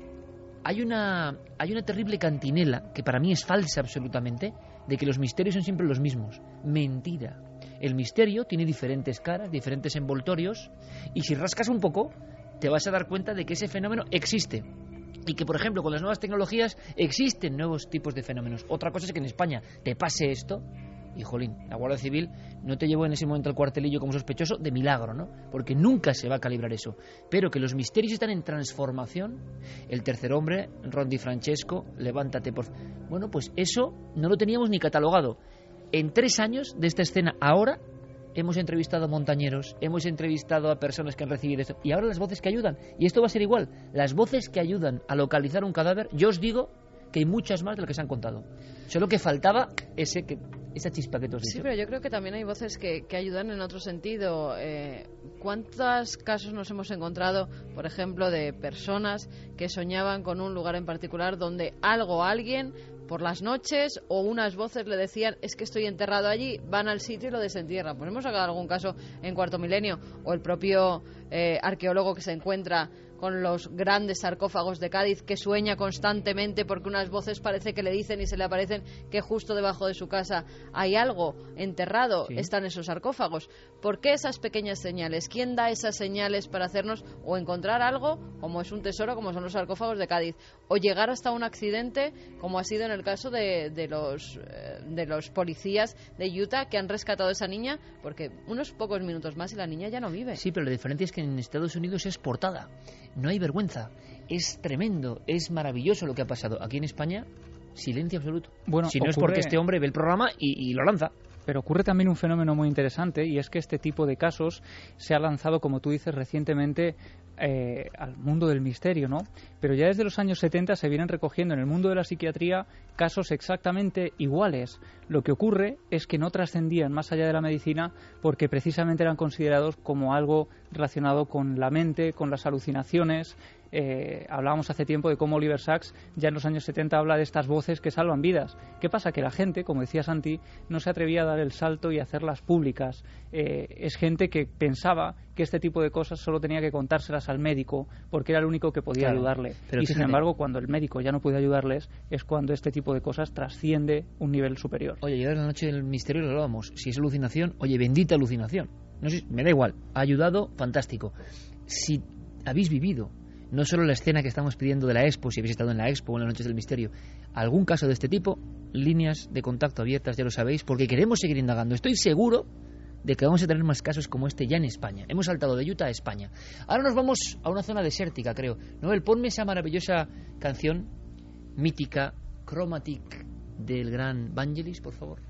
hay una, hay una terrible cantinela, que para mí es falsa absolutamente, de que los misterios son siempre los mismos. Mentira. El misterio tiene diferentes caras, diferentes envoltorios, y si rascas un poco, te vas a dar cuenta de que ese fenómeno existe. Y que, por ejemplo, con las nuevas tecnologías existen nuevos tipos de fenómenos. Otra cosa es que en España te pase esto, y jolín, la Guardia Civil no te llevó en ese momento al cuartelillo como sospechoso de milagro, ¿no? Porque nunca se va a calibrar eso. Pero que los misterios están en transformación. El tercer hombre, Ron Di Francesco, levántate por... Bueno, pues eso no lo teníamos ni catalogado. En tres años de esta escena ahora hemos entrevistado a montañeros, hemos entrevistado a personas que han recibido esto, y ahora las voces que ayudan, y esto va a ser igual, las voces que ayudan a localizar un cadáver, yo os digo que hay muchas más de lo que se han contado. Solo que faltaba ese que, esa chispa que tú has dicho. Sí, pero yo creo que también hay voces que, que ayudan en otro sentido. Eh, ¿Cuántos casos nos hemos encontrado, por ejemplo, de personas que soñaban con un lugar en particular donde algo o alguien por las noches o unas voces le decían, es que estoy enterrado allí, van al sitio y lo desentierran? Pues hemos sacado algún caso en Cuarto Milenio, o el propio eh, arqueólogo que se encuentra con los grandes sarcófagos de Cádiz, que sueña constantemente porque unas voces parece que le dicen y se le aparecen que justo debajo de su casa hay algo enterrado, sí. Están esos sarcófagos. ¿Por qué esas pequeñas señales? ¿Quién da esas señales para hacernos o encontrar algo, como es un tesoro, como son los sarcófagos de Cádiz, o llegar hasta un accidente, como ha sido en el caso de, de, los, eh, de los policías de Utah que han rescatado a esa niña, porque unos pocos minutos más y la niña ya no vive? Sí, pero la diferencia es que en Estados Unidos es portada. No hay vergüenza. Es tremendo, es maravilloso lo que ha pasado. Aquí en España, silencio absoluto. Bueno, si no ocurre... es porque este hombre ve el programa y, y lo lanza. Pero ocurre también un fenómeno muy interesante, y es que este tipo de casos se ha lanzado, como tú dices, recientemente eh, al mundo del misterio, ¿no? Pero ya desde los años setenta se vienen recogiendo en el mundo de la psiquiatría casos exactamente iguales. Lo que ocurre es que no trascendían más allá de la medicina porque precisamente eran considerados como algo relacionado con la mente, con las alucinaciones. Eh, hablábamos hace tiempo de cómo Oliver Sacks ya en los años setenta habla de estas voces que salvan vidas. ¿Qué pasa? Que la gente, como decía Santi, no se atrevía a dar el salto y a hacerlas públicas. Eh, es gente que pensaba que este tipo de cosas solo tenía que contárselas al médico porque era el único que podía claro, ayudarle. Pero y sin embargo, cuando el médico ya no puede ayudarles, es cuando este tipo de cosas trasciende un nivel superior. Oye, ya en la noche del misterio lo hablábamos. Si es alucinación, oye, bendita alucinación. No sé, me da igual. Ha ayudado, fantástico. Si habéis vivido no solo la escena que estamos pidiendo de la Expo, si habéis estado en la Expo o en las noches del misterio, algún caso de este tipo, líneas de contacto abiertas, ya lo sabéis, porque queremos seguir indagando. Estoy seguro de que vamos a tener más casos como este ya en España. Hemos saltado de Utah a España. Ahora nos vamos a una zona desértica, creo. Noel, ponme esa maravillosa canción mítica, Chromatic, del gran Vangelis, por favor.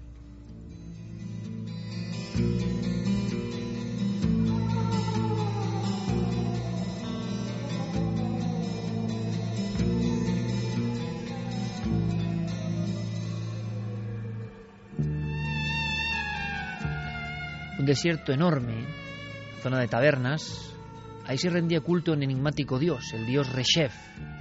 Un desierto enorme, zona de tabernas. Ahí se rendía culto a un enigmático dios, el dios Reshef,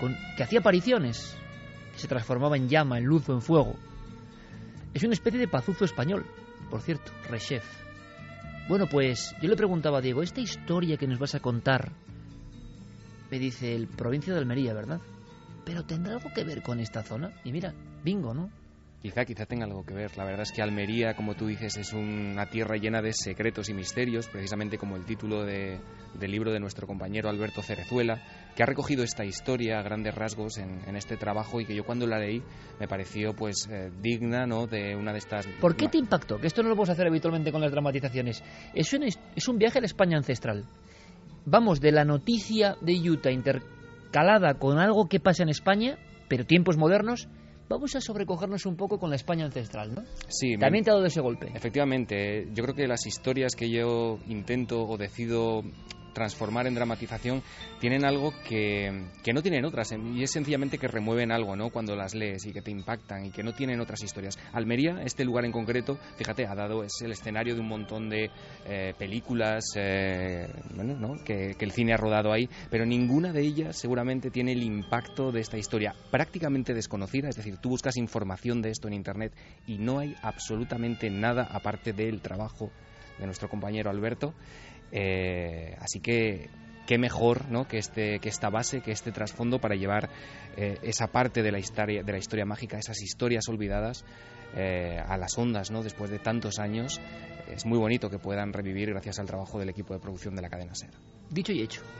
con, que hacía apariciones, que se transformaba en llama, en luz o en fuego. Es una especie de pazuzo español, por cierto, rechef. Bueno, pues yo le preguntaba a Diego, esta historia que nos vas a contar, me dice, el provincia de Almería, ¿verdad? Pero ¿tendrá algo que ver con esta zona? Y mira, bingo, ¿no? Quizá, quizá tenga algo que ver. La verdad es que Almería, como tú dices, es una tierra llena de secretos y misterios, precisamente como el título de, del libro de nuestro compañero Alberto Cerezuela, que ha recogido esta historia a grandes rasgos en, en este trabajo y que yo cuando la leí me pareció pues eh, digna, ¿no?, de una de estas... ¿Por qué te impactó? Que esto no lo puedes hacer habitualmente con las dramatizaciones. Es un, es un viaje a la España ancestral. Vamos de la noticia de Utah intercalada con algo que pasa en España, pero tiempos modernos. Vamos a sobrecogernos un poco con la España ancestral, ¿no? Sí. También te ha dado ese golpe. Efectivamente. Yo creo que las historias que yo intento o decido transformar en dramatización tienen algo que, que no tienen otras, y es sencillamente que remueven algo, ¿no?, cuando las lees y que te impactan y que no tienen otras historias. Almería, este lugar en concreto, fíjate, ha dado, es el escenario de un montón de eh, películas eh, bueno, ¿no?, que, que el cine ha rodado ahí, pero ninguna de ellas seguramente tiene el impacto de esta historia prácticamente desconocida. Es decir, tú buscas información de esto en internet y no hay absolutamente nada aparte del trabajo de nuestro compañero Alberto. Eh, así que qué mejor, ¿no?, que este que esta base, que este trasfondo para llevar eh, esa parte de la historia de la historia mágica, esas historias olvidadas eh, a las ondas, ¿no?, después de tantos años. Es muy bonito que puedan revivir gracias al trabajo del equipo de producción de la cadena SER. Dicho y hecho.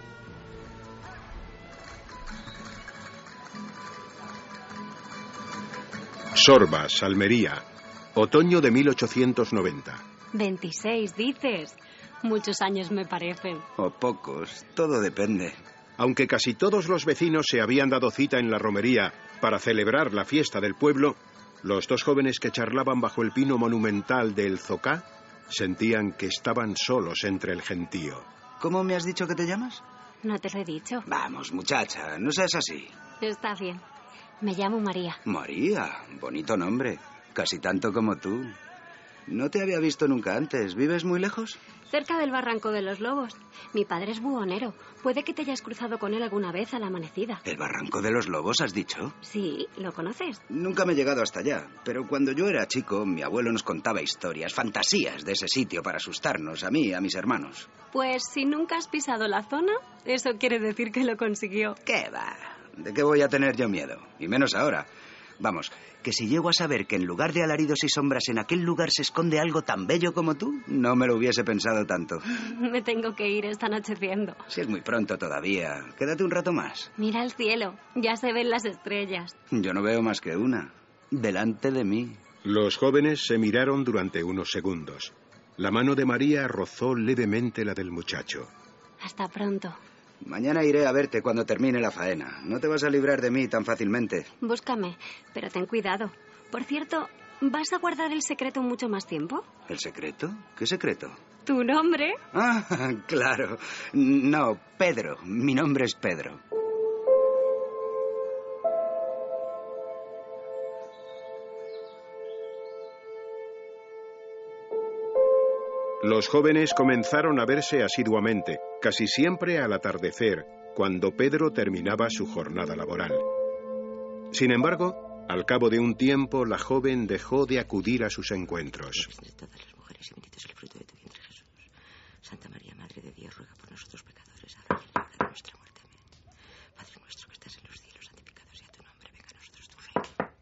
Sorbas, Almería, otoño de mil ochocientos noventa. veintiséis, dices. Muchos años me parecen. O pocos, todo depende. Aunque casi todos los vecinos se habían dado cita en la romería para celebrar la fiesta del pueblo, los dos jóvenes que charlaban bajo el pino monumental del Zocá sentían que estaban solos entre el gentío. ¿Cómo me has dicho que te llamas? No te lo he dicho. Vamos, muchacha, no seas así. Está bien. Me llamo María. María, bonito nombre. Casi tanto como tú. No te había visto nunca antes. ¿Vives muy lejos? Cerca del Barranco de los Lobos. Mi padre es buhonero. Puede que te hayas cruzado con él alguna vez a la amanecida. ¿El Barranco de los Lobos has dicho? Sí, ¿lo conoces? Nunca me he llegado hasta allá, pero cuando yo era chico, mi abuelo nos contaba historias, fantasías de ese sitio para asustarnos, a mí y a mis hermanos. Pues si nunca has pisado la zona, eso quiere decir que lo consiguió. ¿Qué va? ¿De qué voy a tener yo miedo? Y menos ahora. Vamos, que si llego a saber que en lugar de alaridos y sombras en aquel lugar se esconde algo tan bello como tú, no me lo hubiese pensado tanto. Me tengo que ir, está anocheciendo. Si es muy pronto todavía, quédate un rato más. Mira el cielo, ya se ven las estrellas. Yo no veo más que una, delante de mí. Los jóvenes se miraron durante unos segundos. La mano de María rozó levemente la del muchacho. Hasta pronto. Mañana iré a verte cuando termine la faena. No te vas a librar de mí tan fácilmente. Búscame, pero ten cuidado. Por cierto, ¿vas a guardar el secreto mucho más tiempo? ¿El secreto? ¿Qué secreto? ¿Tu nombre? Ah, claro. No, Pedro. Mi nombre es Pedro. Los jóvenes comenzaron a verse asiduamente, casi siempre al atardecer, cuando Pedro terminaba su jornada laboral. Sin embargo, al cabo de un tiempo, la joven dejó de acudir a sus encuentros. Todas las mujeres y bendito es el fruto de tu vientre, Jesús. Santa María, Madre de Dios, ruega por nosotros pecadores, ahora y en la hora de nuestra muerte. Amén. Padre nuestro que estás en los cielos, santificado sea tu nombre, venga a nosotros tu reino.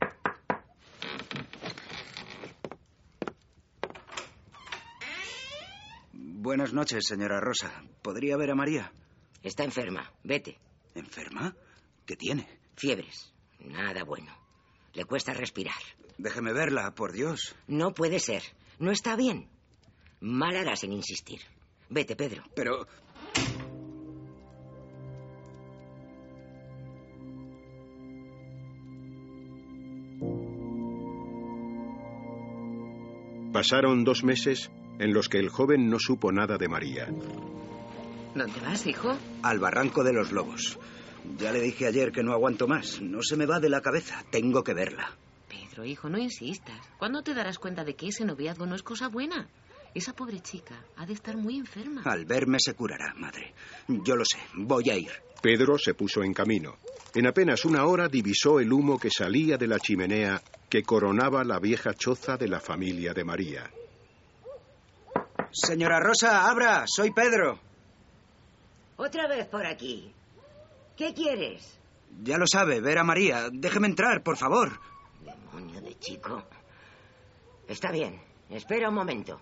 Buenas noches, señora Rosa. ¿Podría ver a María? Está enferma. Vete. ¿Enferma? ¿Qué tiene? Fiebres. Nada bueno. Le cuesta respirar. Déjeme verla, por Dios. No puede ser. No está bien. Mal harás en insistir. Vete, Pedro. Pero... Pasaron dos meses en los que el joven no supo nada de María. ¿Dónde vas, hijo? Al Barranco de los Lobos. Ya le dije ayer que no aguanto más. No se me va de la cabeza. Tengo que verla. Pedro, hijo, no insistas. ¿Cuándo te darás cuenta de que ese noviazgo no es cosa buena? Esa pobre chica ha de estar muy enferma. Al verme se curará, madre. Yo lo sé. Voy a ir. Pedro se puso en camino. En apenas una hora divisó el humo que salía de la chimenea que coronaba la vieja choza de la familia de María. Señora Rosa, abra. Soy Pedro. Otra vez por aquí. ¿Qué quieres? Ya lo sabe, ver a María. Déjeme entrar, por favor. Demonio de chico. Está bien. Espera un momento.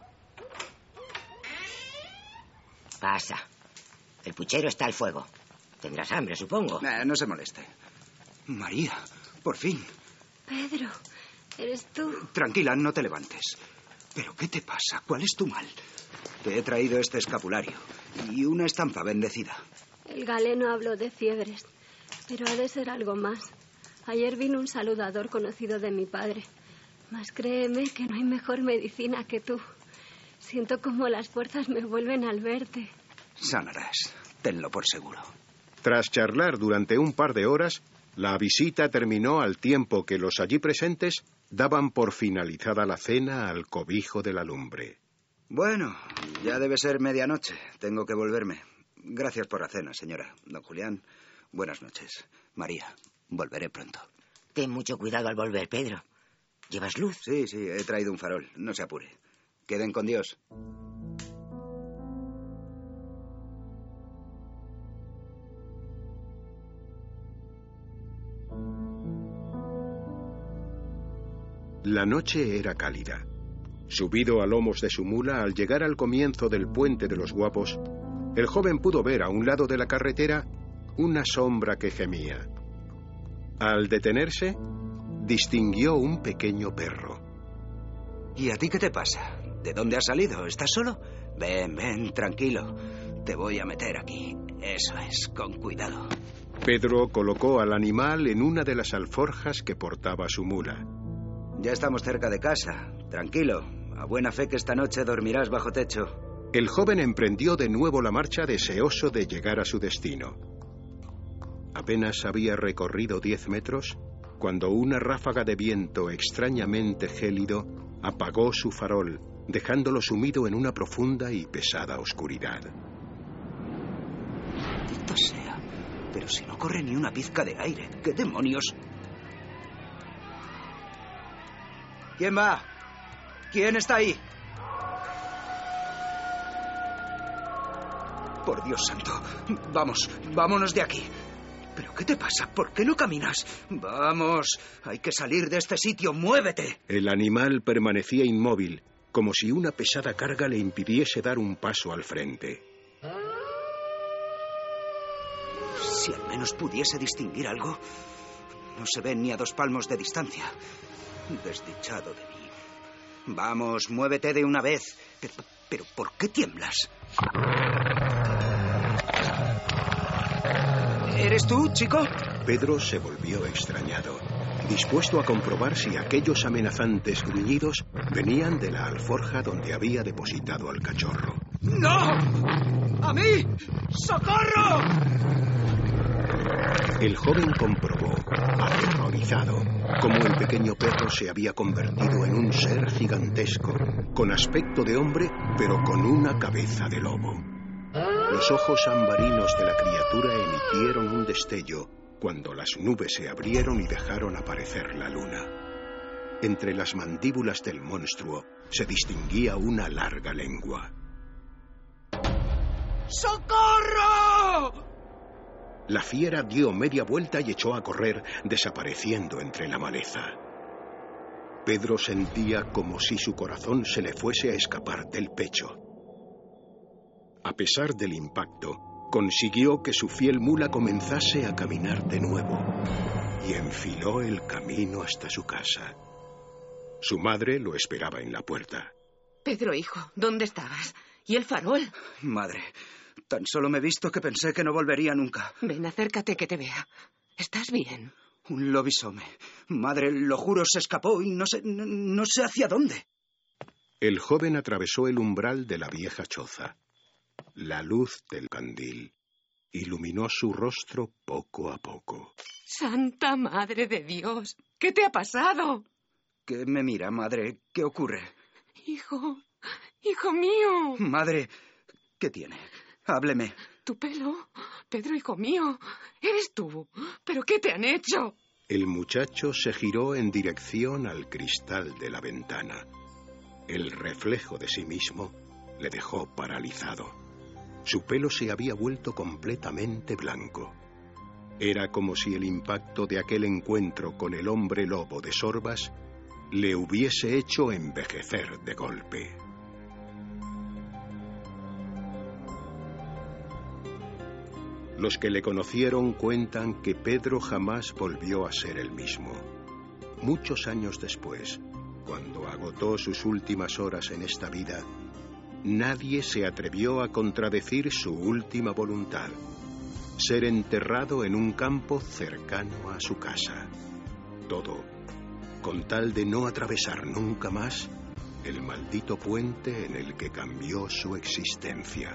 Pasa. El puchero está al fuego. Tendrás hambre, supongo. Eh, no se moleste. María, por fin. Pedro, ¿eres tú? Tranquila, no te levantes. ¿Pero qué te pasa? ¿Cuál es tu mal? Te he traído este escapulario y una estampa bendecida. El galeno habló de fiebres, pero ha de ser algo más. Ayer vino un saludador conocido de mi padre. Mas créeme que no hay mejor medicina que tú. Siento como las fuerzas me vuelven al verte. Sanarás, tenlo por seguro. Tras charlar durante un par de horas, la visita terminó al tiempo que los allí presentes daban por finalizada la cena al cobijo de la lumbre. Bueno, ya debe ser medianoche. Tengo que volverme. Gracias por la cena, señora. Don Julián, buenas noches. María, volveré pronto. Ten mucho cuidado al volver, Pedro. ¿Llevas luz? Sí, sí, he traído un farol. No se apure. Queden con Dios. La noche era cálida. Subido a lomos de su mula, al llegar al comienzo del Puente de los Guapos, el joven pudo ver a un lado de la carretera una sombra que gemía. Al detenerse, distinguió un pequeño perro. ¿Y a ti qué te pasa? ¿De dónde has salido? ¿Estás solo? Ven, ven, tranquilo. Te voy a meter aquí. Eso es, con cuidado. Pedro colocó al animal en una de las alforjas que portaba su mula. Ya estamos cerca de casa. Tranquilo. A buena fe que esta noche dormirás bajo techo. El joven emprendió de nuevo la marcha deseoso de llegar a su destino. Apenas había recorrido diez metros cuando una ráfaga de viento extrañamente gélido apagó su farol, dejándolo sumido en una profunda y pesada oscuridad. Maldito sea. Pero si no corre ni una pizca de aire. ¿Qué demonios? ¿Quién va? ¿Quién está ahí? Por Dios santo. Vamos, vámonos de aquí. ¿Pero qué te pasa? ¿Por qué no caminas? Vamos, hay que salir de este sitio. ¡Muévete! El animal permanecía inmóvil, como si una pesada carga le impidiese dar un paso al frente. Si al menos pudiese distinguir algo. No se ve ni a dos palmos de distancia. Desdichado de mí. Vamos, muévete de una vez. Pero, pero ¿por qué tiemblas? ¿Eres tú, chico? Pedro se volvió extrañado, dispuesto a comprobar si aquellos amenazantes gruñidos venían de la alforja donde había depositado al cachorro. ¡No! ¡A mí! ¡Socorro! El joven comprobó, aterrorizado, cómo el pequeño perro se había convertido en un ser gigantesco, con aspecto de hombre, pero con una cabeza de lobo. Los ojos ambarinos de la criatura emitieron un destello cuando las nubes se abrieron y dejaron aparecer la luna. Entre las mandíbulas del monstruo se distinguía una larga lengua. ¡Socorro! La fiera dio media vuelta y echó a correr, desapareciendo entre la maleza. Pedro sentía como si su corazón se le fuese a escapar del pecho. A pesar del impacto, consiguió que su fiel mula comenzase a caminar de nuevo y enfiló el camino hasta su casa. Su madre lo esperaba en la puerta. Pedro, hijo, ¿dónde estabas? ¿Y el farol? Madre, tan solo me he visto que pensé que no volvería nunca. Ven, acércate que te vea. ¿Estás bien? Un lobisome. Madre, lo juro, se escapó y no sé, no, no sé hacia dónde. El joven atravesó el umbral de la vieja choza. La luz del candil iluminó su rostro poco a poco. ¡Santa Madre de Dios! ¿Qué te ha pasado? ¿Qué me mira, madre? ¿Qué ocurre? Hijo, Hijo mío. Madre, ¿qué tiene? Hábleme. Tu pelo. Pedro, hijo mío. Eres tú. ¿Pero qué te han hecho? El muchacho se giró en dirección al cristal de la ventana. El reflejo de sí mismo le dejó paralizado. Su pelo se había vuelto completamente blanco. Era como si el impacto de aquel encuentro con el hombre lobo de Sorbas le hubiese hecho envejecer de golpe. Los que le conocieron cuentan que Pedro jamás volvió a ser el mismo. Muchos años después, cuando agotó sus últimas horas en esta vida, nadie se atrevió a contradecir su última voluntad: ser enterrado en un campo cercano a su casa. Todo con tal de no atravesar nunca más el maldito puente en el que cambió su existencia.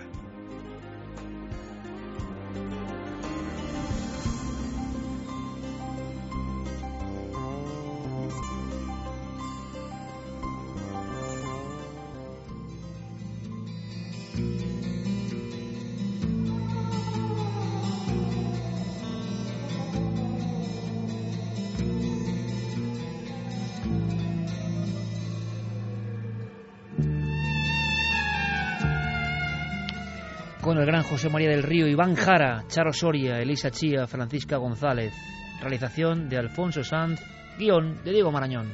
Con el gran José María del Río, Iván Jara, Charo Soria, Elisa Chía, Francisca González. Realización de Alfonso Sanz, guión de Diego Marañón.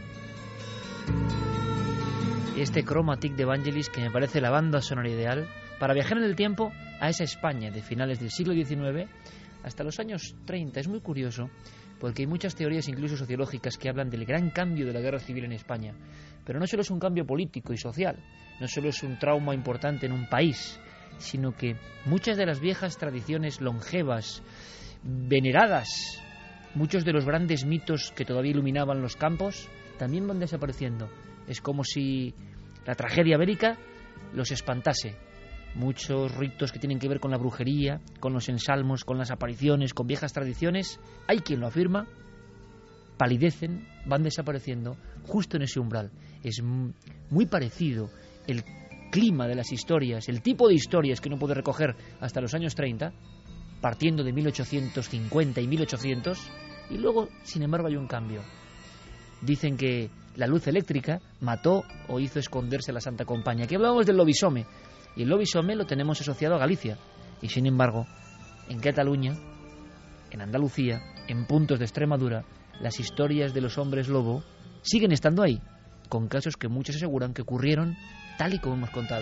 Este Chromatic de Vangelis, que me parece la banda sonora ideal para viajar en el tiempo a esa España de finales del siglo diecinueve hasta los años treinta. Es muy curioso porque hay muchas teorías, incluso sociológicas, que hablan del gran cambio de la guerra civil en España. Pero no solo es un cambio político y social, no solo es un trauma importante en un país, sino que muchas de las viejas tradiciones longevas, veneradas, muchos de los grandes mitos que todavía iluminaban los campos, también van desapareciendo. Es como si la tragedia bélica los espantase. Muchos ritos que tienen que ver con la brujería, con los ensalmos, con las apariciones, con viejas tradiciones, hay quien lo afirma, palidecen, van desapareciendo justo en ese umbral. Es muy parecido el clima de las historias, el tipo de historias que uno puede recoger hasta los años treinta, partiendo de mil ochocientos cincuenta y mil ochocientos, y luego, sin embargo, hay un cambio. Dicen que la luz eléctrica mató o hizo esconderse a la Santa Compañía. Aquí hablábamos del lobisome, y el lobisome lo tenemos asociado a Galicia, y sin embargo, en Cataluña, en Andalucía, en puntos de Extremadura, las historias de los hombres lobo siguen estando ahí, con casos que muchos aseguran que ocurrieron tal y como hemos contado.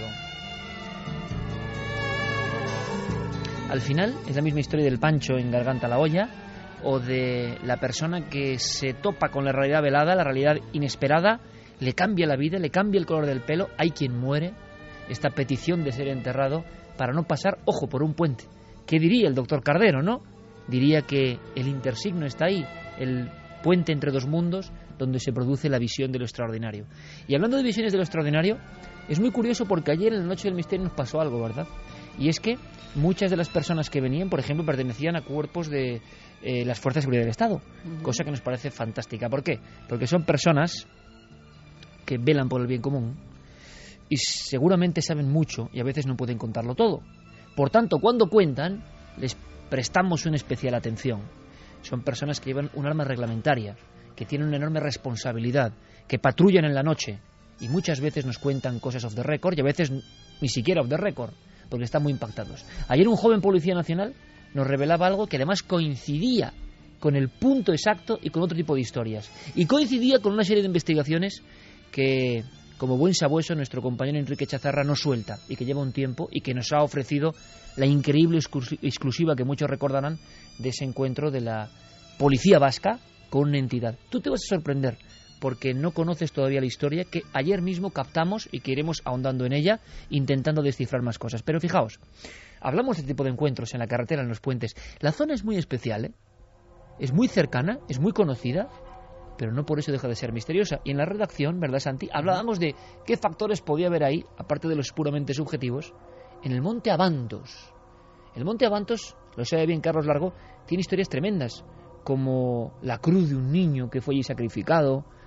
Al final es la misma historia del Pancho en Garganta la olla, o de la persona que se topa con la realidad velada, la realidad inesperada, le cambia la vida, le cambia el color del pelo, hay quien muere, esta petición de ser enterrado para no pasar, ojo, por un puente. ¿Qué diría el doctor Cardero, no? Diría que el intersigno está ahí, el puente entre dos mundos, donde se produce la visión de lo extraordinario. Y hablando de visiones de lo extraordinario, es muy curioso porque ayer en la Noche del Misterio nos pasó algo, ¿verdad? Y es que muchas de las personas que venían, por ejemplo, pertenecían a cuerpos de eh, las Fuerzas de Seguridad del Estado, uh-huh. Cosa que nos parece fantástica. ¿Por qué? Porque son personas que velan por el bien común y seguramente saben mucho y a veces no pueden contarlo todo. Por tanto, cuando cuentan, les prestamos una especial atención. Son personas que llevan un arma reglamentaria, que tienen una enorme responsabilidad, que patrullan en la noche y muchas veces nos cuentan cosas off the record y a veces ni siquiera off the record, porque están muy impactados. Ayer un joven policía nacional nos revelaba algo que además coincidía con el punto exacto y con otro tipo de historias. Y coincidía con una serie de investigaciones que, como buen sabueso, nuestro compañero Enrique Chazarra no suelta y que lleva un tiempo y que nos ha ofrecido la increíble exclusiva que muchos recordarán de ese encuentro de la policía vasca con una entidad. Tú te vas a sorprender porque no conoces todavía la historia que ayer mismo captamos y que iremos ahondando en ella, intentando descifrar más cosas. Pero fijaos, hablamos de este tipo de encuentros en la carretera, en los puentes. La zona es muy especial, ¿eh? Es muy cercana, es muy conocida, pero no por eso deja de ser misteriosa. Y en la redacción, ¿verdad, Santi? Hablábamos de qué factores podía haber ahí, aparte de los puramente subjetivos, en el Monte Abantos. El Monte Abantos, lo sabe bien Carlos Largo, tiene historias tremendas, como la cruz de un niño que fue allí sacrificado,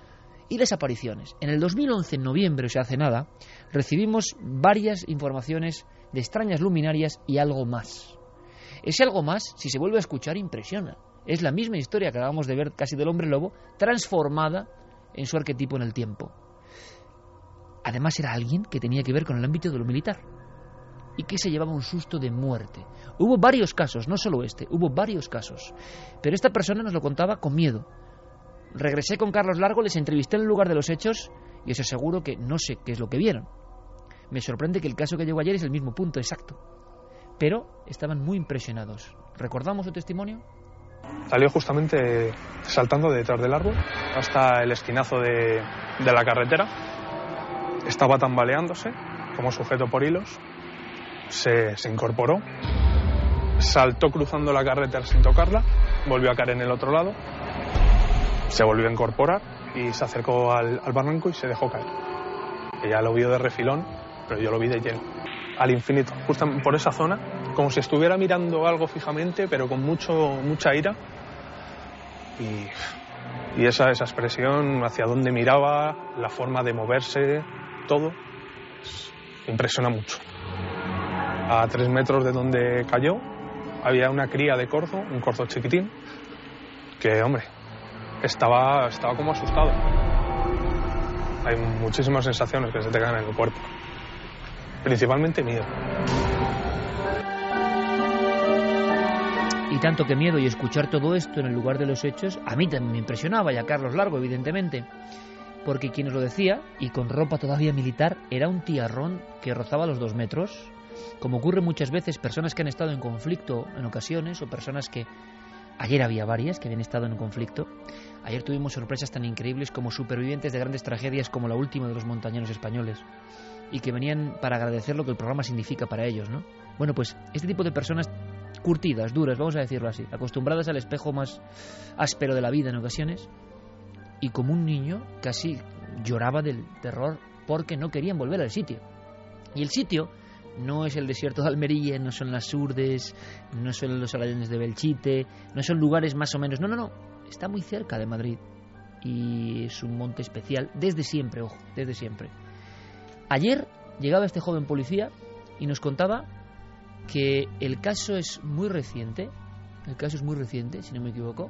Y las apariciones. En el dos mil once, en noviembre, o sea, hace nada, recibimos varias informaciones de extrañas luminarias y algo más. Ese algo más, si se vuelve a escuchar, impresiona. Es la misma historia que acabamos de ver casi del hombre lobo, transformada en su arquetipo en el tiempo. Además era alguien que tenía que ver con el ámbito de lo militar y que se llevaba un susto de muerte. Hubo varios casos, no solo este, hubo varios casos. Pero esta persona nos lo contaba con miedo. Regresé con Carlos Largo, les entrevisté en el lugar de los hechos y os aseguro que no sé qué es lo que vieron. Me sorprende que el caso que llegó ayer es el mismo punto exacto. Pero estaban muy impresionados. ¿Recordamos su testimonio? Salió justamente saltando detrás del árbol hasta el esquinazo de, de la carretera. Estaba tambaleándose como sujeto por hilos. Se, se incorporó. Saltó cruzando la carretera sin tocarla. Volvió a caer en el otro lado. Se volvió a incorporar y se acercó al, al barranco y se dejó caer. Ella lo vio de refilón, pero yo lo vi de lleno, al infinito, justo por esa zona, como si estuviera mirando algo fijamente, pero con mucho mucha ira. Y, y esa, esa expresión, hacia dónde miraba, la forma de moverse, todo, pues, impresiona mucho. A tres metros de donde cayó había una cría de corzo, un corzo chiquitín, que, hombre, Estaba, estaba como asustado. Hay muchísimas sensaciones que se te quedan en el cuerpo. Principalmente miedo. Y tanto que miedo y escuchar todo esto en el lugar de los hechos, a mí también me impresionaba, y a Carlos Largo, evidentemente. Porque quien nos lo decía, y con ropa todavía militar, era un tiarrón que rozaba los dos metros. Como ocurre muchas veces, personas que han estado en conflicto en ocasiones, o personas que... Ayer había varias que habían estado en conflicto. Ayer tuvimos sorpresas tan increíbles como supervivientes de grandes tragedias como la última de los montañeros españoles y que venían para agradecer lo que el programa significa para ellos, ¿no? Bueno, pues este tipo de personas curtidas, duras, vamos a decirlo así, acostumbradas al espejo más áspero de la vida en ocasiones, y como un niño casi lloraba del terror porque no querían volver al sitio. Y el sitio no es el desierto de Almería, no son las Urdes, no son los aladenes de Belchite, no son lugares más o menos... No, no, no. Está muy cerca de Madrid. Y es un monte especial desde siempre, ojo, desde siempre. Ayer llegaba este joven policía y nos contaba que el caso es muy reciente. El caso es muy reciente, si no me equivoco.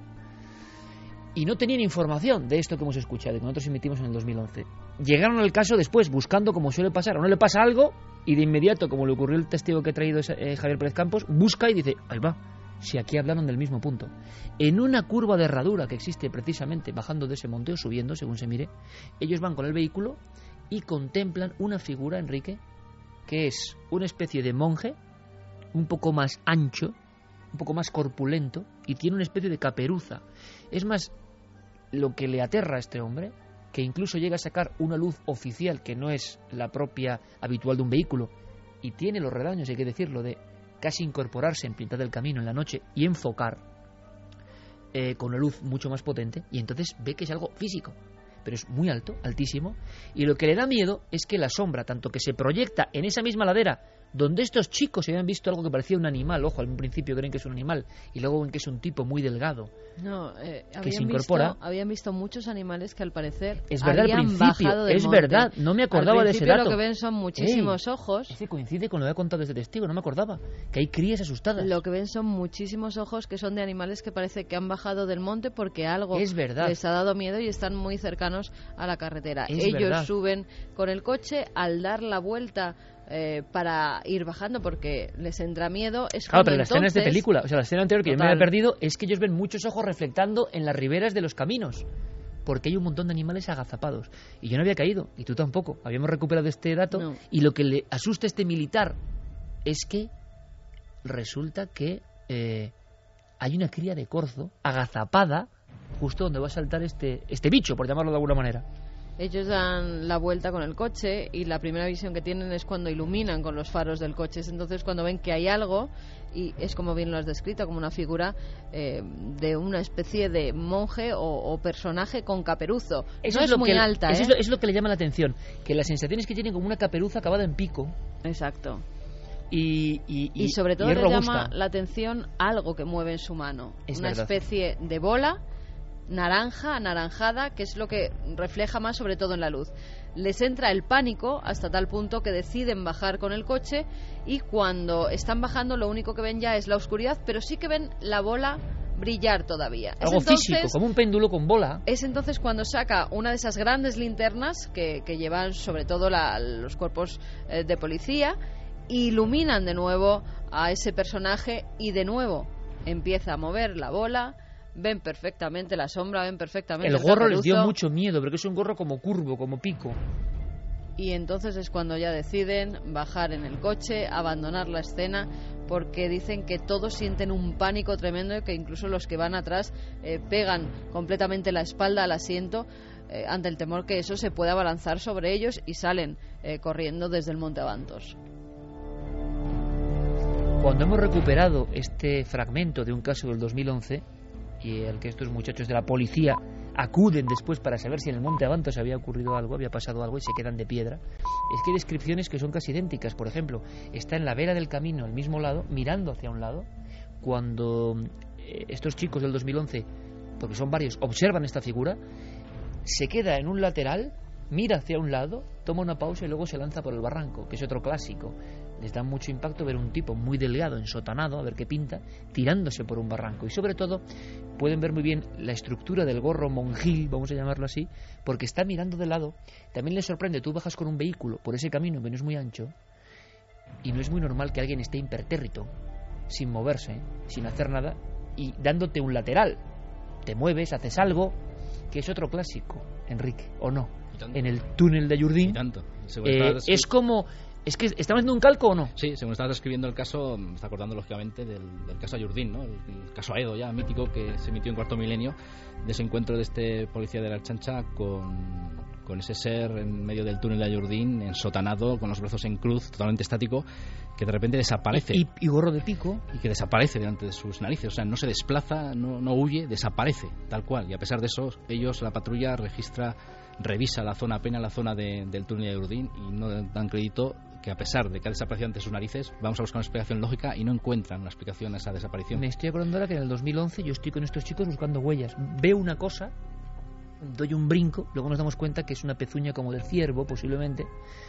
Y no tenían información de esto que hemos escuchado, que nosotros emitimos en el dos mil once. Llegaron al caso después, buscando como suele pasar. A uno le pasa algo y de inmediato, como le ocurrió el testigo que ha traído eh, Javier Pérez Campos, busca y dice, ahí va, si aquí hablaron del mismo punto. En una curva de herradura que existe precisamente bajando de ese monte o subiendo, según se mire, ellos van con el vehículo y contemplan una figura, Enrique, que es una especie de monje, un poco más ancho, un poco más corpulento, y tiene una especie de caperuza. Es más, lo que le aterra a este hombre, que incluso llega a sacar una luz oficial que no es la propia habitual de un vehículo, y tiene los redaños, hay que decirlo, de casi incorporarse en mitad del camino en la noche y enfocar eh, con una luz mucho más potente, y entonces ve que es algo físico, pero es muy alto, altísimo, y lo que le da miedo es que la sombra, tanto que se proyecta en esa misma ladera donde estos chicos habían visto algo que parecía un animal, ojo, al principio creen que es un animal y luego ven que es un tipo muy delgado, no, eh, que habían se incorpora. Visto, habían visto muchos animales que al parecer es verdad, habían al principio, bajado del es monte. verdad, no me acordaba de ese dato. Lo que ven son muchísimos Ey, ojos. Ese coincide con lo que ha contado este testigo, no me acordaba, que hay crías asustadas. Lo que ven son muchísimos ojos que son de animales que parece que han bajado del monte porque algo es verdad. les ha dado miedo y están muy cercanos a la carretera. Es Ellos verdad. suben con el coche, al dar la vuelta Eh, para ir bajando porque les entra miedo. Es claro, pero entonces... la escena es de película. O sea, la escena anterior que Total. yo me había perdido es que ellos ven muchos ojos reflectando en las riberas de los caminos, porque hay un montón de animales agazapados. Y yo no había caído, y tú tampoco. Habíamos recuperado este dato, no. Y lo que le asusta a este militar es que resulta que eh, hay una cría de corzo agazapada justo donde va a saltar este, este bicho, por llamarlo de alguna manera. Ellos dan la vuelta con el coche y la primera visión que tienen es cuando iluminan con los faros del coche. Es entonces cuando ven que hay algo, y es como bien lo has descrito, como una figura eh, de una especie de monje o, o personaje con caperuzo. Eso no es, es lo muy que, alta, eso ¿eh? es, lo, es lo que le llama la atención, que la sensación es que tiene como una caperuza acabada en pico. Exacto. Y, y, y, y sobre todo y es le robusta. llama la atención algo que mueve en su mano. Es una verdad. especie de bola naranja, anaranjada, que es lo que refleja más sobre todo en la luz. Les entra el pánico hasta tal punto que deciden bajar con el coche, y cuando están bajando lo único que ven ya es la oscuridad, pero sí que ven la bola brillar todavía. Algo es entonces, físico, como un péndulo con bola. Es entonces cuando saca una de esas grandes linternas que, que llevan sobre todo la, los cuerpos eh, de policía, iluminan de nuevo a ese personaje y de nuevo empieza a mover la bola. Ven perfectamente la sombra, ven perfectamente el gorro el les dio mucho miedo, porque es un gorro como curvo, como pico. Y entonces es cuando ya deciden bajar en el coche, abandonar la escena, porque dicen que todos sienten un pánico tremendo y que incluso los que van atrás eh, pegan completamente la espalda al asiento eh, ante el temor que eso se pueda abalanzar sobre ellos, y salen eh, corriendo desde el Monte Avantos. Cuando hemos recuperado este fragmento de un caso del dos mil once, y el que estos muchachos de la policía acuden después para saber si en el Monte Avantos había ocurrido algo, había pasado algo, y se quedan de piedra, es que hay descripciones que son casi idénticas. Por ejemplo, está en la vera del camino, al mismo lado, mirando hacia un lado, cuando eh, estos chicos del dos mil once, porque son varios, observan esta figura, se queda en un lateral, mira hacia un lado, toma una pausa y luego se lanza por el barranco, que es otro clásico. Les da mucho impacto ver un tipo muy delgado, ensotanado, a ver qué pinta, tirándose por un barranco. Y sobre todo pueden ver muy bien la estructura del gorro monjil, vamos a llamarlo así, porque está mirando de lado. También les sorprende, tú bajas con un vehículo por ese camino que no es muy ancho, y no es muy normal que alguien esté impertérrito, sin moverse, sin hacer nada, y dándote un lateral. Te mueves, haces algo, que es otro clásico, Enrique, ¿o no? En el túnel de Ayurdín. Eh, es como... ¿Es que estamos haciendo un calco o no? Sí, según estabas describiendo el caso, me está acordando lógicamente del, del caso Ayurdín, ¿no? El, el caso Aedo, ya mítico, que se emitió en Cuarto Milenio, de ese encuentro de este policía de la Ertzaintza con, con ese ser en medio del túnel de Ayurdín, ensotanado, con los brazos en cruz, totalmente estático, que de repente desaparece. Y, y gorro de pico. Y que desaparece delante de sus narices, o sea, no se desplaza, no, no huye, desaparece, tal cual. Y a pesar de eso, ellos, la patrulla, registra, revisa la zona, apenas la zona de, del túnel de Ayurdín, y no dan crédito que a pesar de que ha desaparecido ante sus narices, vamos a buscar una explicación lógica y no encuentran una explicación a esa desaparición. Me estoy acordando ahora que en el dos mil once yo estoy con estos chicos buscando huellas. Veo una cosa, doy un brinco, luego nos damos cuenta que es una pezuña como del ciervo, posiblemente,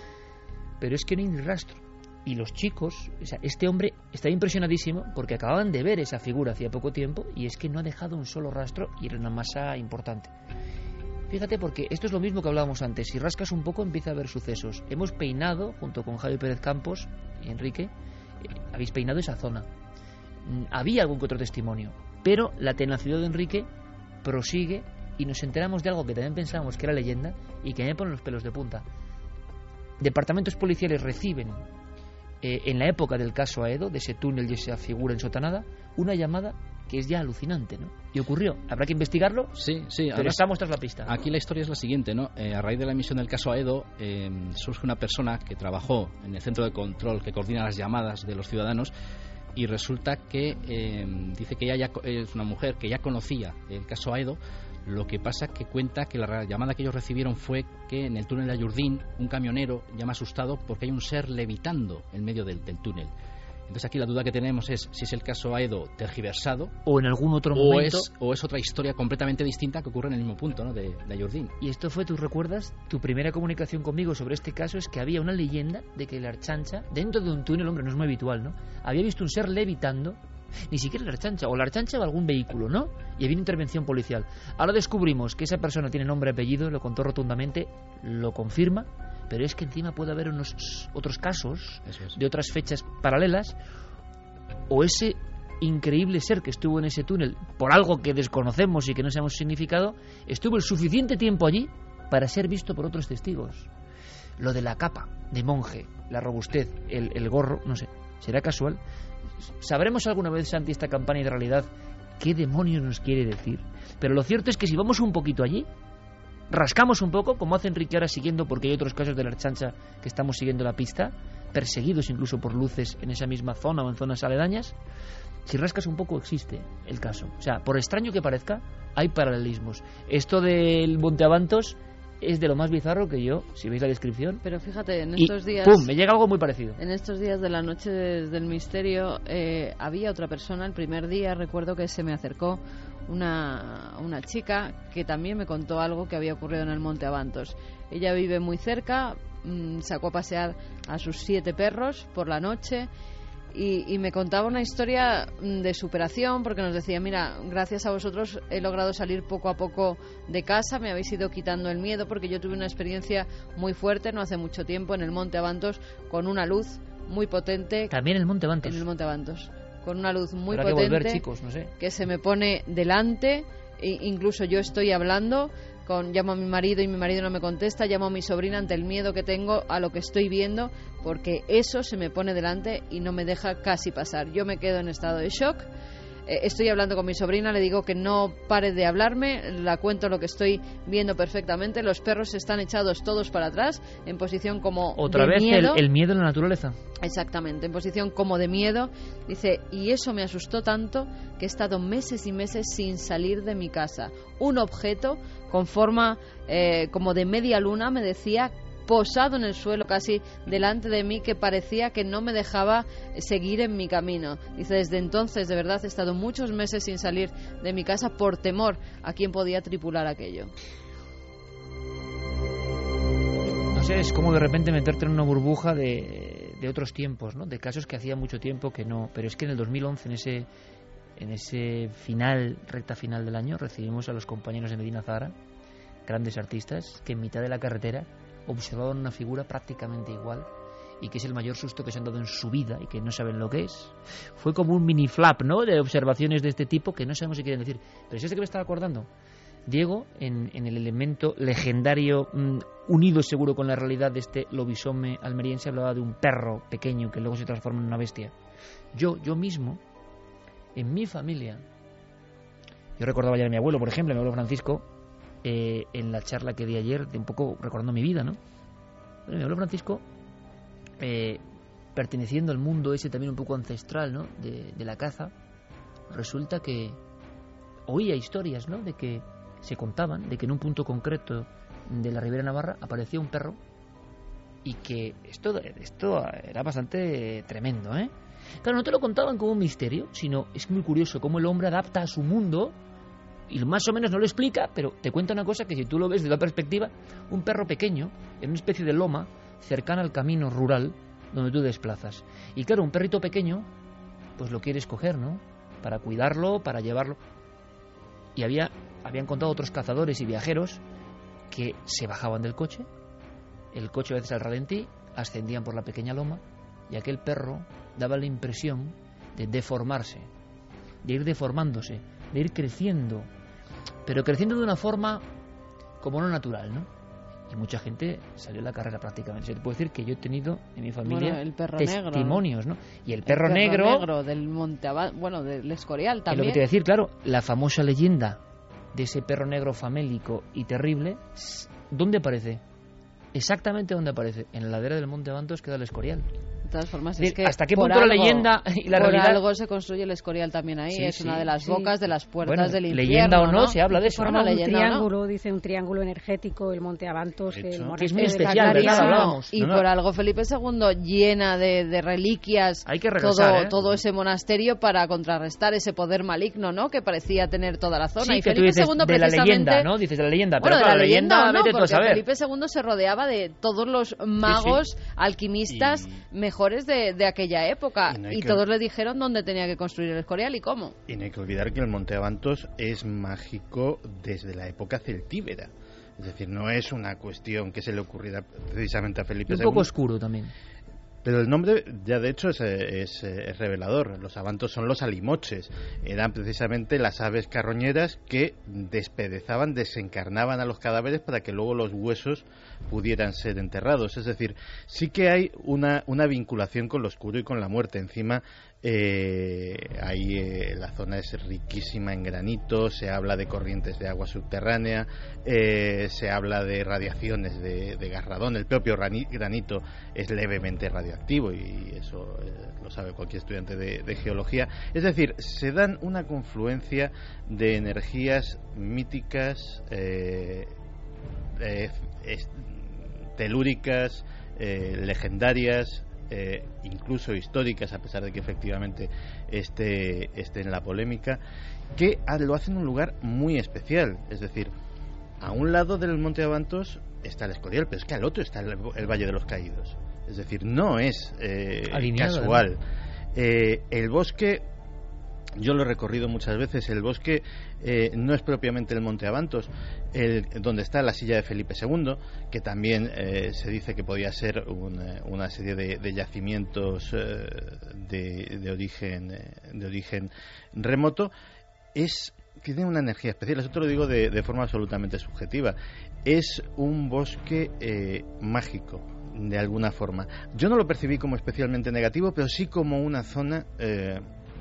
pero es que no hay ni rastro. Y los chicos, o sea, este hombre está impresionadísimo porque acababan de ver esa figura hacía poco tiempo, y es que no ha dejado un solo rastro, y era una masa importante. Fíjate, porque esto es lo mismo que hablábamos antes. Si rascas un poco empieza a haber sucesos. Hemos peinado, junto con Javi Pérez Campos y Enrique, eh, habéis peinado esa zona. Mm, había algún que otro testimonio, pero la tenacidad de Enrique prosigue, y nos enteramos de algo que también pensábamos que era leyenda y que me pone los pelos de punta. Departamentos policiales reciben, eh, en la época del caso Aedo, de ese túnel y esa figura ensotanada, una llamada que es ya alucinante, ¿no? Y ocurrió. ¿Habrá que investigarlo? Sí, sí. Pero estamos tras la pista. Aquí la historia es la siguiente, ¿no? Eh, a raíz de la emisión del caso Aedo, eh, surge una persona que trabajó en el centro de control que coordina las llamadas de los ciudadanos, y resulta que eh, dice que ella ya es una mujer que ya conocía el caso Aedo. Lo que pasa que cuenta que la llamada que ellos recibieron fue que en el túnel de Ayurdín un camionero llama asustado porque hay un ser levitando en medio del, del túnel. Entonces aquí la duda que tenemos es si es el caso Aedo tergiversado o en algún otro o momento es, o es otra historia completamente distinta que ocurre en el mismo punto, ¿no? de, de Ayurdín. Y esto fue, ¿tú recuerdas? Tu primera comunicación conmigo sobre este caso es que había una leyenda de que la Ertzaintza, dentro de un túnel, hombre, no es muy habitual, ¿no? Había visto un ser levitando, ni siquiera la Ertzaintza, o la Ertzaintza o algún vehículo, ¿no? Y había una intervención policial. Ahora descubrimos que esa persona tiene nombre y apellido, lo contó rotundamente, lo confirma, pero es que encima puede haber unos otros casos es. de otras fechas paralelas, o ese increíble ser que estuvo en ese túnel por algo que desconocemos y que no sabemos su significado, estuvo el suficiente tiempo allí para ser visto por otros testigos. Lo de la capa de monje, la robustez, el, el gorro, no sé, ¿será casual? ¿Sabremos alguna vez, Santi, esta campaña de realidad qué demonios nos quiere decir? Pero lo cierto es que si vamos un poquito allí, rascamos un poco, como hace Enrique ahora siguiendo, porque hay otros casos de la Ertzaintza que estamos siguiendo la pista, perseguidos incluso por luces en esa misma zona o en zonas aledañas. Si rascas un poco existe el caso. O sea, por extraño que parezca, hay paralelismos. Esto del Monte Avantos es de lo más bizarro que yo, si veis la descripción. Pero fíjate, en y estos días... ¡pum!, me llega algo muy parecido. En estos días de la noche del misterio eh, había otra persona. El primer día recuerdo que se me acercó una, una chica que también me contó algo que había ocurrido en el Monte Abantos. Ella vive muy cerca, mmm, sacó a pasear a sus siete perros por la noche y, y me contaba una historia de superación, porque nos decía, mira, gracias a vosotros he logrado salir poco a poco de casa, me habéis ido quitando el miedo, porque yo tuve una experiencia muy fuerte no hace mucho tiempo en el Monte Abantos con una luz muy potente. También en el Monte Abantos. En el Monte Abantos. Con una luz muy Habrá potente que volver, chicos, no sé. que se me pone delante, e incluso yo estoy hablando, con, llamo a mi marido y mi marido no me contesta, llamo a mi sobrina ante el miedo que tengo a lo que estoy viendo, porque eso se me pone delante y no me deja casi pasar. Yo me quedo en estado de shock. Eh, estoy hablando con mi sobrina, le digo que no pare de hablarme, la cuento lo que estoy viendo perfectamente. Los perros están echados todos para atrás, en posición como Otra de vez miedo. El, el miedo en la naturaleza. Exactamente, en posición como de miedo. Dice, y eso me asustó tanto que he estado meses y meses sin salir de mi casa. Un objeto con forma eh, como de media luna, me decía, posado en el suelo casi delante de mí, que parecía que no me dejaba seguir en mi camino. Dice, desde entonces de verdad he estado muchos meses sin salir de mi casa por temor a quién podía tripular aquello. No sé, es como de repente meterte en una burbuja de, de otros tiempos, ¿no? De casos que hacía mucho tiempo que no. Pero es que en el dos mil once, en ese, en ese final, recta final del año, recibimos a los compañeros de Medina Zahara, grandes artistas, que en mitad de la carretera observaban una figura prácticamente igual, y que es el mayor susto que se han dado en su vida y que no saben lo que es. Fue como un mini flap, ¿no?, de observaciones de este tipo que no sabemos qué quieren decir. Pero es este que me estaba acordando. Diego, en, en el elemento legendario, mmm, unido seguro con la realidad de este lobisome almeriense, hablaba de un perro pequeño que luego se transforma en una bestia. Yo, yo mismo, en mi familia, yo recordaba ya a mi abuelo, por ejemplo, a mi abuelo Francisco, eh, en la charla que di ayer, de un poco recordando mi vida, ¿no? Bueno, mi abuelo Francisco, eh, perteneciendo al mundo ese también un poco ancestral, ¿no?, de, de la caza, resulta que oía historias, ¿no?, de que se contaban de que en un punto concreto de la Ribera Navarra aparecía un perro y que esto, esto era bastante tremendo, ¿eh? Claro, no te lo contaban como un misterio, sino es muy curioso cómo el hombre adapta a su mundo y más o menos no lo explica, pero te cuenta una cosa que si tú lo ves desde la perspectiva, un perro pequeño en una especie de loma cercana al camino rural donde tú desplazas. Y claro, un perrito pequeño pues lo quieres coger, ¿no?, para cuidarlo, para llevarlo. Y había habían contado otros cazadores y viajeros que se bajaban del coche, el coche a veces al ralentí, ascendían por la pequeña loma y aquel perro daba la impresión de deformarse, de ir deformándose, de ir creciendo, pero creciendo de una forma como no natural, ¿no? Y mucha gente salió a la carrera prácticamente. Se te puede decir que yo he tenido en mi familia bueno, el perro testimonios, negro, ¿no? Y el perro, el perro negro, negro del Monte Abad, bueno, del Escorial también. Es lo que te voy a decir, claro, la famosa leyenda de ese perro negro famélico y terrible, ¿dónde aparece? Exactamente donde aparece, en la ladera del Monte Abantos, que da el Escorial. De todas formas, de, es que ¿hasta qué por punto algo, la leyenda y la por realidad? algo se construye el Escorial también ahí, Sí, es sí, una de las sí. bocas de las puertas Bueno, del infierno. leyenda o no, ¿no? se habla de eso. Forma Una un leyenda, triángulo, ¿no? dice un triángulo energético, el Monte Abantos, el monasterio que es muy de especial, las ¿verdad? Clarisas. Hablábamos. Y No, no. por algo Felipe segundo llena de, de reliquias Hay que regresar, todo, ¿eh? todo ese monasterio para contrarrestar ese poder maligno, ¿no?, que parecía tener toda la zona. Sí, y que tú Felipe dices segundo de la precisamente, leyenda, ¿no? Dices de la leyenda, bueno, pero de claro, la leyenda, no, vete tú a porque saber. Felipe segundo se rodeaba de todos los magos, alquimistas mejores de, de aquella época Y no hay y que- todos le dijeron dónde tenía que construir el Escorial y cómo. Y no hay que olvidar que el Monte Abantos es mágico desde la época celtíbera. Es decir, no es una cuestión que se le ocurriera precisamente a Felipe Y un segundo. poco oscuro también. Pero el nombre ya de hecho es, es, es revelador. Los abantos son los alimoches. Eran precisamente las aves carroñeras que despedezaban, desencarnaban a los cadáveres para que luego los huesos pudieran ser enterrados. Es decir, sí que hay una, una vinculación con lo oscuro y con la muerte. Encima, eh, ahí eh, la zona es riquísima en granito, se habla de corrientes de agua subterránea, eh, se habla de radiaciones de, de garradón. El propio grani- granito es levemente radioactivo y eso eh, lo sabe cualquier estudiante de, de geología. Es decir, se dan una confluencia de energías míticas, eh, eh, es, telúricas, eh, legendarias, eh, incluso históricas, a pesar de que efectivamente esté, esté en la polémica, que lo hacen en un lugar muy especial. Es decir, a un lado del Monte Abantos está el Escorial, pero es que al otro está el, el Valle de los Caídos. Es decir, no es eh, casual. Eh, el bosque, yo lo he recorrido muchas veces, el bosque eh, no es propiamente el Monte Abantos, el, donde está la silla de Felipe segundo, que también eh, se dice que podía ser un, una serie de, de yacimientos eh, de, de, origen, eh, de origen remoto. Es, tiene una energía especial, eso te lo digo de, de forma absolutamente subjetiva. Es un bosque eh, mágico, de alguna forma. Yo no lo percibí como especialmente negativo, pero sí como una zona eh,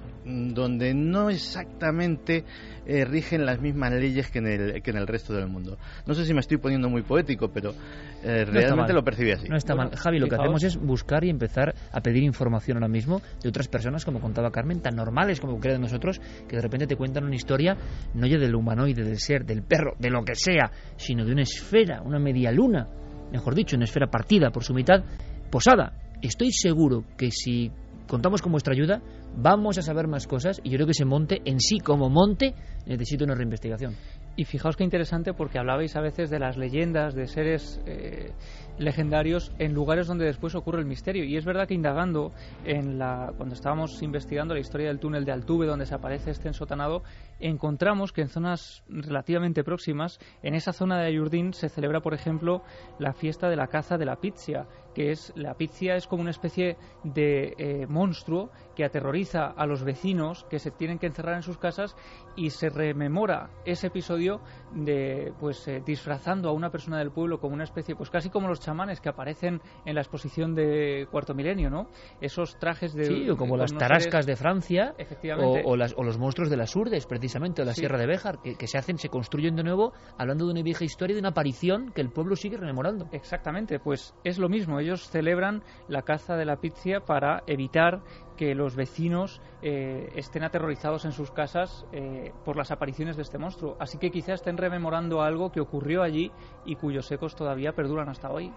donde no exactamente eh, rigen las mismas leyes que en, el, que en el resto del mundo. No sé si me estoy poniendo muy poético, pero eh, no realmente lo percibí así. No está bueno, mal. Javi, lo que hacemos es buscar y empezar a pedir información ahora mismo de otras personas, como contaba Carmen, tan normales como cualquiera de nosotros, que de repente te cuentan una historia no ya del humanoide, del ser, del perro, de lo que sea, sino de una esfera, una media luna, mejor dicho, una esfera partida por su mitad, posada. Estoy seguro que si contamos con vuestra ayuda, vamos a saber más cosas, y yo creo que ese monte en sí como monte necesita una reinvestigación. Y fijaos qué interesante, porque hablabais a veces de las leyendas, de seres eh, legendarios en lugares donde después ocurre el misterio. Y es verdad que indagando en la, cuando estábamos investigando la historia del túnel de Altuve, donde se aparece este ensotanado, encontramos que en zonas relativamente próximas, en esa zona de Ayurdín, se celebra, por ejemplo, la fiesta de la caza de la pizia, que es, la pizia es como una especie de eh, monstruo que aterroriza a los vecinos, que se tienen que encerrar en sus casas, y se rememora ese episodio de, pues, eh, disfrazando a una persona del pueblo como una especie, pues casi como los chamanes que aparecen en la exposición de Cuarto Milenio, ¿no? Esos trajes de... Sí, o como de, las tarascas seres, de Francia, efectivamente, o, o, las, o los monstruos de las Urdes, precisamente, o la sí. Sierra de Béjar, que, que se hacen, se construyen de nuevo, hablando de una vieja historia, de una aparición que el pueblo sigue rememorando. Exactamente, pues es lo mismo. Ellos celebran la caza de la pizia para evitar que los vecinos eh, estén aterrorizados en sus casas eh, por las apariciones de este monstruo. Así que quizás estén rememorando algo que ocurrió allí y cuyos ecos todavía perduran hasta hoy.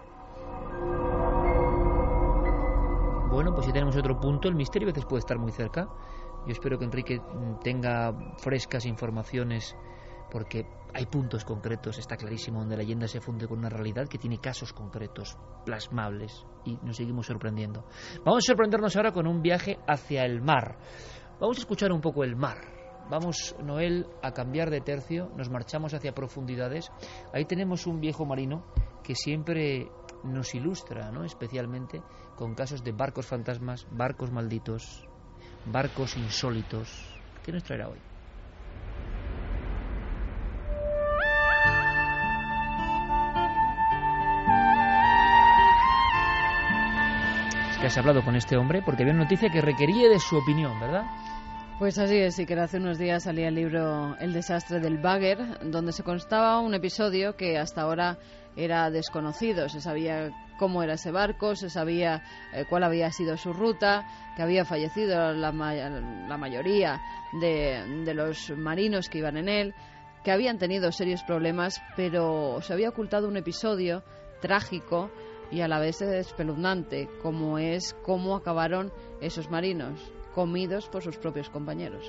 Bueno, pues si tenemos otro punto, el misterio a veces puede estar muy cerca. Yo espero que Enrique tenga frescas informaciones, porque hay puntos concretos, está clarísimo, donde la leyenda se funde con una realidad que tiene casos concretos, plasmables, y nos seguimos sorprendiendo. Vamos a sorprendernos ahora con un viaje hacia el mar. Vamos a escuchar un poco el mar. Vamos, Noel, a cambiar de tercio, nos marchamos hacia profundidades. Ahí tenemos un viejo marino que siempre nos ilustra, ¿no?, especialmente con casos de barcos fantasmas, barcos malditos, barcos insólitos. ¿Qué nos traerá hoy? Es que has hablado con este hombre porque había una noticia que requería de su opinión, ¿verdad? Pues así es, y que hace unos días salía el libro El desastre del bagger, donde se constaba un episodio que hasta ahora era desconocido. Se sabía cómo era ese barco, se sabía eh, cuál había sido su ruta, que había fallecido la, ma- la mayoría de, de los marinos que iban en él, que habían tenido serios problemas, pero se había ocultado un episodio trágico y a la vez espeluznante, como es cómo acabaron esos marinos, comidos por sus propios compañeros.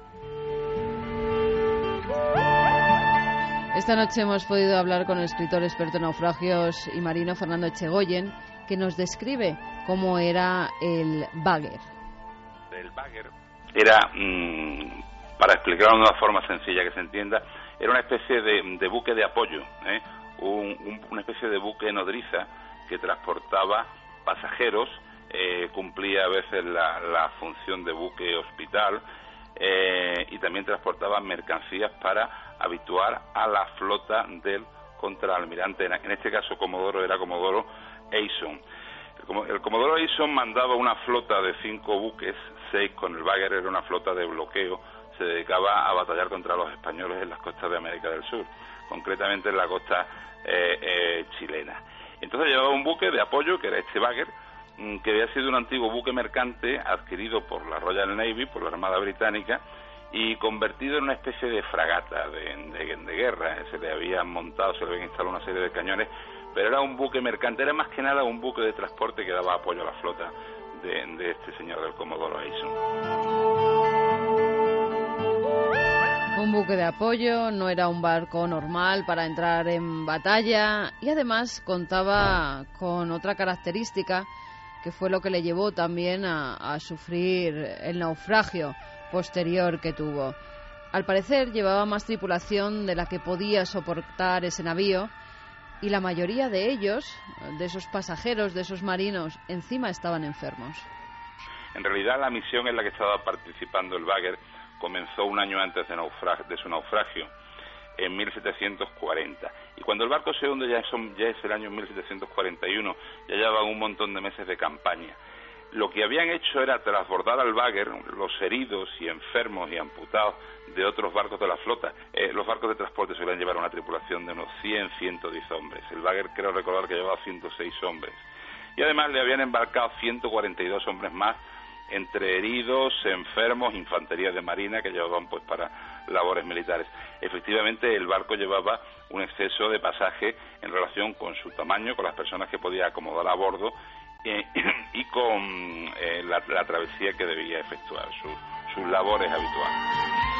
Esta noche hemos podido hablar con el escritor experto en naufragios y marino Fernando Echegoyen, que nos describe cómo era el bagger. El bagger era, mmm, para explicarlo de una forma sencilla que se entienda, era una especie de, de buque de apoyo, ¿eh? un, un, una especie de buque nodriza que transportaba pasajeros, eh, cumplía a veces la, la función de buque hospital, eh, y también transportaba mercancías para habituar a la flota del contraalmirante. En este caso Comodoro era Comodoro Eison. El, el Comodoro Eison mandaba una flota de cinco buques, seis con el bagger, era una flota de bloqueo, se dedicaba a batallar contra los españoles en las costas de América del Sur, concretamente en la costa eh, eh, chilena. Entonces llevaba un buque de apoyo, que era este bagger, que había sido un antiguo buque mercante adquirido por la Royal Navy, por la Armada Británica, y convertido en una especie de fragata de, de, de guerra. Se le habían montado, se le habían instalado una serie de cañones, pero era un buque mercante, era más que nada un buque de transporte que daba apoyo a la flota de, de este señor del Comodoro Eison. Un buque de apoyo, no era un barco normal para entrar en batalla y además contaba con otra característica que fue lo que le llevó también a, a sufrir el naufragio posterior que tuvo. Al parecer llevaba más tripulación de la que podía soportar ese navío y la mayoría de ellos, de esos pasajeros, de esos marinos, encima estaban enfermos. En realidad la misión en la que estaba participando el Bagger comenzó un año antes de, naufrag- de su naufragio, en mil setecientos cuarenta. Y cuando el barco se hunde ya, son, ya es el año mil setecientos cuarenta y uno, ya llevaban un montón de meses de campaña. Lo que habían hecho era transbordar al Bagger los heridos y enfermos y amputados de otros barcos de la flota. Eh, los barcos de transporte suelen llevar una tripulación de unos cien, ciento diez hombres. El Bagger creo recordar que llevaba ciento seis hombres. Y además le habían embarcado ciento cuarenta y dos hombres más, entre heridos, enfermos, infantería de marina que llevaban pues para labores militares. Efectivamente el barco llevaba un exceso de pasaje en relación con su tamaño, con las personas que podía acomodar a bordo eh, y con eh, la, la travesía que debía efectuar, su, sus labores habituales.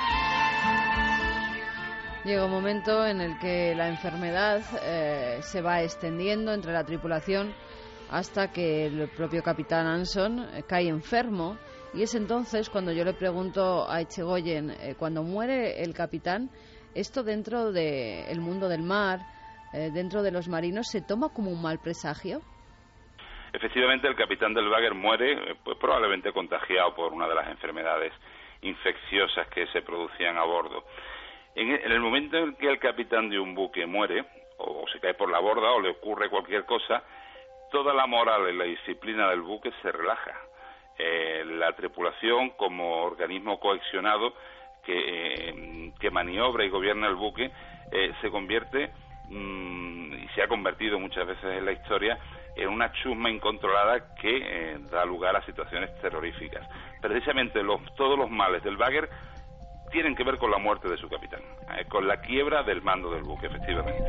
Llega un momento en el que la enfermedad eh, se va extendiendo entre la tripulación hasta que el propio capitán Anson cae enfermo, y es entonces cuando yo le pregunto a Echegoyen, eh, cuando muere el capitán, ¿esto dentro del mundo del mar, eh, dentro de los marinos, se toma como un mal presagio? Efectivamente, el capitán del Bagger muere, pues probablemente contagiado por una de las enfermedades infecciosas que se producían a bordo. En el momento en que el capitán de un buque muere, o se cae por la borda, o le ocurre cualquier cosa, toda la moral y la disciplina del buque se relaja. Eh, la tripulación, como organismo cohesionado que, eh, que maniobra y gobierna el buque, eh, se convierte, mmm, y se ha convertido muchas veces en la historia, en una chusma incontrolada que eh, da lugar a situaciones terroríficas. Precisamente los, todos los males del Bagger tienen que ver con la muerte de su capitán, eh, con la quiebra del mando del buque, efectivamente.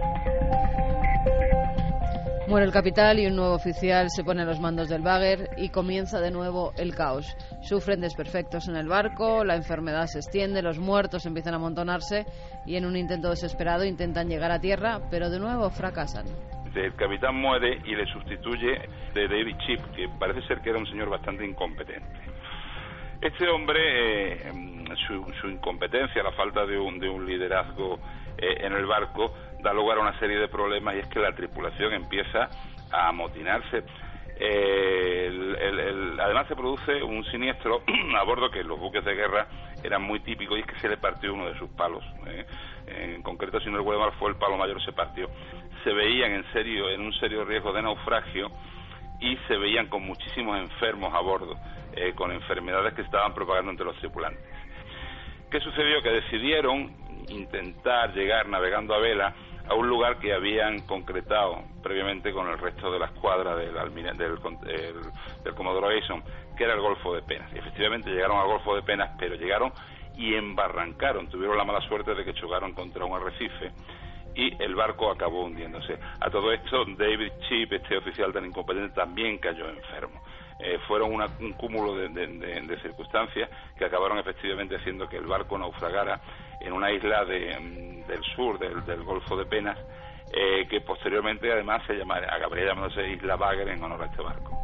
Muere el capitán y un nuevo oficial se pone a los mandos del Bagger y comienza de nuevo el caos. Sufren desperfectos en el barco, la enfermedad se extiende, los muertos empiezan a amontonarse y en un intento desesperado intentan llegar a tierra, pero de nuevo fracasan. El capitán muere y le sustituye de David Chip, que parece ser que era un señor bastante incompetente. Este hombre, eh, su, su incompetencia, la falta de un, de un liderazgo eh, en el barco, da lugar a una serie de problemas, y es que la tripulación empieza a amotinarse. Eh, el, el, el, además se produce un siniestro a bordo que en los buques de guerra eran muy típicos, y es que se le partió uno de sus palos. Eh. En concreto, si no recuerdo mal, fue el palo mayor, se partió. Se veían en serio, en un serio riesgo de naufragio, y se veían con muchísimos enfermos a bordo, eh, con enfermedades que se estaban propagando entre los tripulantes. ¿Qué sucedió? Que decidieron intentar llegar navegando a vela a un lugar que habían concretado previamente con el resto de la escuadra del, del, del, del Comodoro Eison, que era el Golfo de Penas. Y efectivamente llegaron al Golfo de Penas, pero llegaron y embarrancaron, tuvieron la mala suerte de que chocaron contra un arrecife y el barco acabó hundiéndose. A todo esto, David Chip, este oficial tan incompetente, también cayó enfermo. Eh, fueron una, un cúmulo de, de, de, de circunstancias que acabaron efectivamente haciendo que el barco naufragara en una isla de, del sur del, del Golfo de Penas, eh, que posteriormente además se llamaría, acabaría llamándose Isla Bagger en honor a este barco.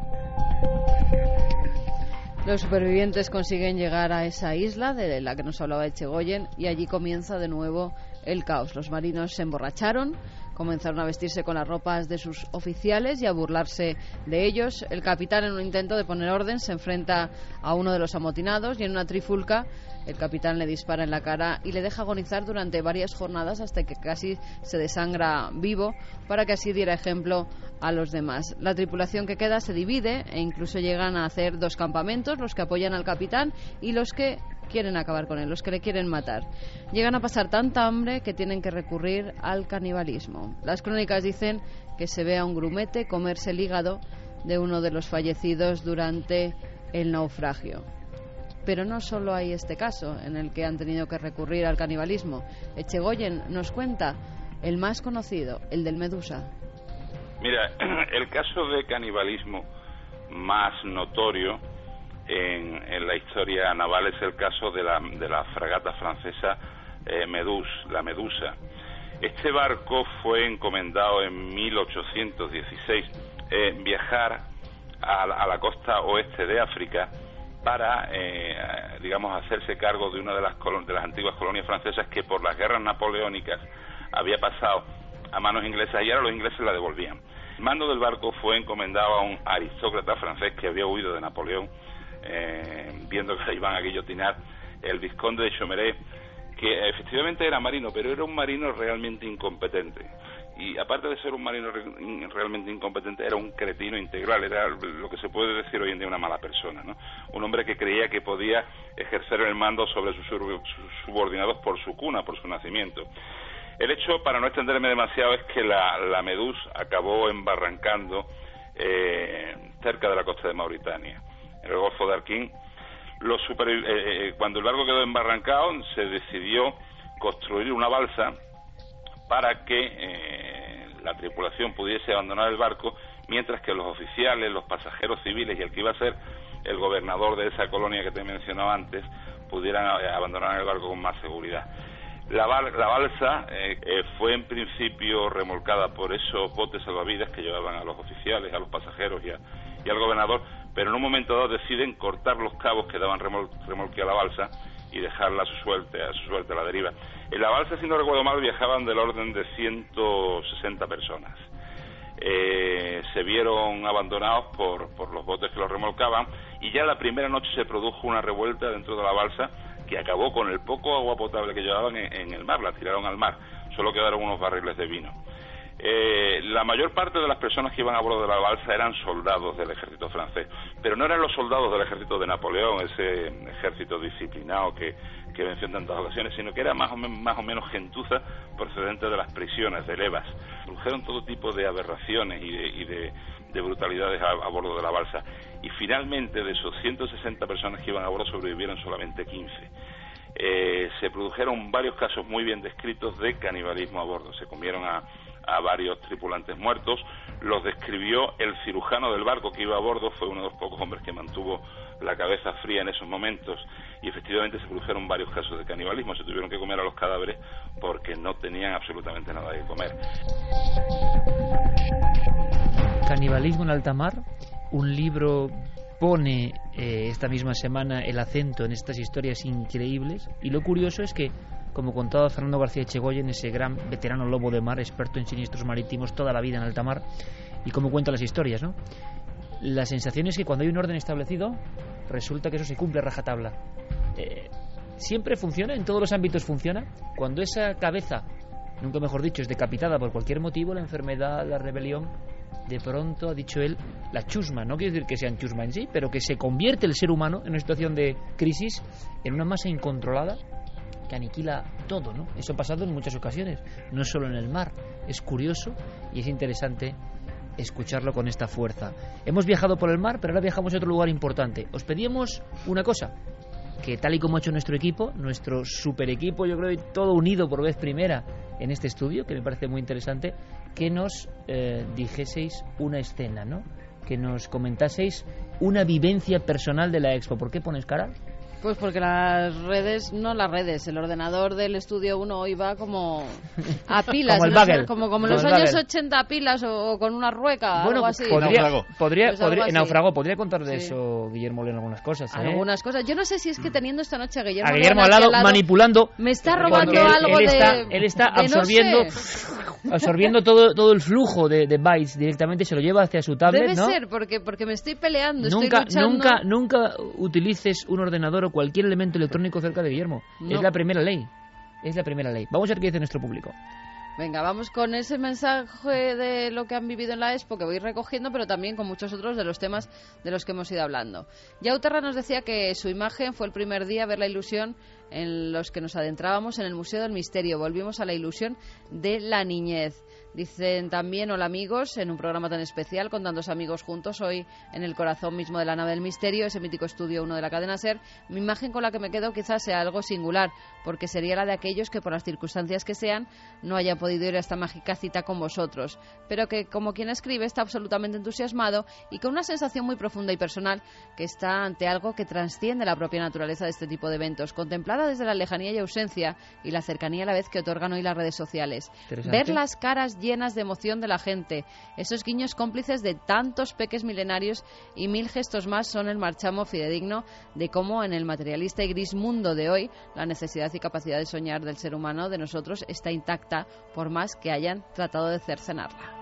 Los supervivientes consiguen llegar a esa isla de la que nos hablaba Echegoyen, y allí comienza de nuevo el caos. Los marinos se emborracharon, comenzaron a vestirse con las ropas de sus oficiales y a burlarse de ellos. El capitán, en un intento de poner orden, se enfrenta a uno de los amotinados y en una trifulca el capitán le dispara en la cara y le deja agonizar durante varias jornadas hasta que casi se desangra vivo, para que así diera ejemplo a los demás. La tripulación que queda se divide e incluso llegan a hacer dos campamentos, los que apoyan al capitán y los que quieren acabar con él, los que le quieren matar. Llegan a pasar tanta hambre que tienen que recurrir al canibalismo. Las crónicas dicen que se ve a un grumete comerse el hígado de uno de los fallecidos durante el naufragio. Pero no solo hay este caso en el que han tenido que recurrir al canibalismo. Echegoyen nos cuenta el más conocido, el del Medusa. Mira, el caso de canibalismo más notorio en, en la historia naval es el caso de la, de la fragata francesa eh, Medus, la Medusa. Este barco fue encomendado en mil ochocientos dieciséis eh, viajar a la, a la costa oeste de África para, eh, digamos, hacerse cargo de una de las, de las antiguas colonias francesas que por las guerras napoleónicas había pasado a manos inglesas y ahora los ingleses la devolvían. El mando del barco fue encomendado a un aristócrata francés que había huido de Napoleón, eh, viendo que le iban a guillotinar, el vizconde de Chomeray, que efectivamente era marino, pero era un marino realmente incompetente. Y aparte de ser un marino re realmente incompetente, era un cretino integral, era lo que se puede decir hoy en día una mala persona, ¿no? Un hombre que creía que podía ejercer el mando sobre sus, sus subordinados por su cuna, por su nacimiento. El hecho, para no extenderme demasiado, es que la, la Medus acabó embarrancando eh, cerca de la costa de Mauritania, en el Golfo de Arquín. Los super, eh, eh, cuando el barco quedó embarrancado, se decidió construir una balsa para que eh, la tripulación pudiese abandonar el barco, mientras que los oficiales, los pasajeros civiles y el que iba a ser el gobernador de esa colonia que te he mencionado antes, pudieran eh, abandonar el barco con más seguridad. La, bal la balsa eh, eh, fue en principio remolcada por esos botes salvavidas que llevaban a los oficiales, a los pasajeros y, a, y al gobernador, pero en un momento dado deciden cortar los cabos que daban remol remolque a la balsa y dejarla a su suerte, a su suerte a la deriva. En la balsa, si no recuerdo mal, viajaban del orden de ciento sesenta personas. Eh, se vieron abandonados por, por los botes que los remolcaban y ya la primera noche se produjo una revuelta dentro de la balsa que acabó con el poco agua potable que llevaban en, en el mar, la tiraron al mar, solo quedaron unos barriles de vino. Eh, la mayor parte de las personas que iban a bordo de la balsa eran soldados del ejército francés, pero no eran los soldados del ejército de Napoleón, ese ejército disciplinado que, que venció en tantas ocasiones, sino que era más o, más o menos gentuza procedente de las prisiones, de levas. Produjeron todo tipo de aberraciones y de, y de, de brutalidades a, a bordo de la balsa. Y finalmente, de esos ciento sesenta personas que iban a bordo, sobrevivieron solamente quince. Eh, se produjeron varios casos muy bien descritos de canibalismo a bordo. Se comieron a, a varios tripulantes muertos. Los describió el cirujano del barco que iba a bordo, fue uno de los pocos hombres que mantuvo la cabeza fría en esos momentos, y efectivamente se produjeron varios casos de canibalismo. Se tuvieron que comer a los cadáveres porque no tenían absolutamente nada que comer. Canibalismo en alta mar, un libro pone eh, esta misma semana el acento en estas historias increíbles, y lo curioso es que, como contaba Fernando García Echegoyen, ese gran veterano lobo de mar, experto en siniestros marítimos, toda la vida en alta mar, y cómo cuenta las historias, ¿no? La sensación es que cuando hay un orden establecido, resulta que eso se cumple a rajatabla. Eh, siempre funciona, en todos los ámbitos funciona. Cuando esa cabeza, nunca mejor dicho, es decapitada por cualquier motivo, la enfermedad, la rebelión, de pronto, ha dicho él, la chusma, no quiere decir que sean chusma en sí, pero que se convierte el ser humano en una situación de crisis en una masa incontrolada que aniquila todo, ¿no? Eso ha pasado en muchas ocasiones, no solo en el mar. Es curioso y es interesante escucharlo con esta fuerza. Hemos viajado por el mar, pero ahora viajamos a otro lugar importante. Os pedíamos una cosa, que tal y como ha hecho nuestro equipo, nuestro super equipo, yo creo, todo unido por vez primera en este estudio, que me parece muy interesante, que nos eh, dijeseis una escena, ¿no? Que nos comentaseis una vivencia personal de la Expo. ¿Por qué pones cara? Pues porque las redes, no las redes, el ordenador del estudio uno hoy va como a pilas, como el no bagel, sé, como, como en como los años ochenta a pilas o, o con una rueca, bueno, algo así. Podría, naufrago. podría, Pues podría, algo naufrago, podría contar de Sí. eso Guillermo León algunas cosas, ¿eh? Algunas cosas. Yo no sé si es que teniendo esta noche a Guillermo, A Guillermo León al aquí lado, manipulando, me está porque robando él, algo él de... está, él está de no absorbiendo, sé. absorbiendo todo, todo el flujo de, de bytes directamente, se lo lleva hacia su tablet, Debe ¿no? ser, porque, porque me estoy peleando, Nunca, estoy luchando. nunca, nunca utilices un ordenador o cualquier elemento electrónico cerca de Guillermo. No. Es la primera ley. Es la primera ley. Vamos a ver qué dice nuestro público. Venga, vamos con ese mensaje de lo que han vivido en la Expo, que voy recogiendo, pero también con muchos otros de los temas de los que hemos ido hablando. Yauterra nos decía que su imagen fue el primer día ver la ilusión en los que nos adentrábamos en el Museo del Misterio. Volvimos a la ilusión de la niñez. Dicen también, hola amigos, en un programa tan especial con tantos amigos juntos, hoy en el corazón mismo de la nave del misterio, ese mítico estudio uno de la cadena SER, mi imagen con la que me quedo quizás sea algo singular, porque sería la de aquellos que por las circunstancias que sean no hayan podido ir a esta mágica cita con vosotros, pero que como quien escribe está absolutamente entusiasmado y con una sensación muy profunda y personal que está ante algo que trasciende la propia naturaleza de este tipo de eventos, contemplada desde la lejanía y ausencia y la cercanía a la vez que otorgan hoy las redes sociales. Ver las caras llenas de emoción de la gente, esos guiños cómplices de tantos peques milenarios y mil gestos más son el marchamo fidedigno de cómo en el materialista y gris mundo de hoy la necesidad y capacidad de soñar del ser humano, de nosotros, está intacta por más que hayan tratado de cercenarla.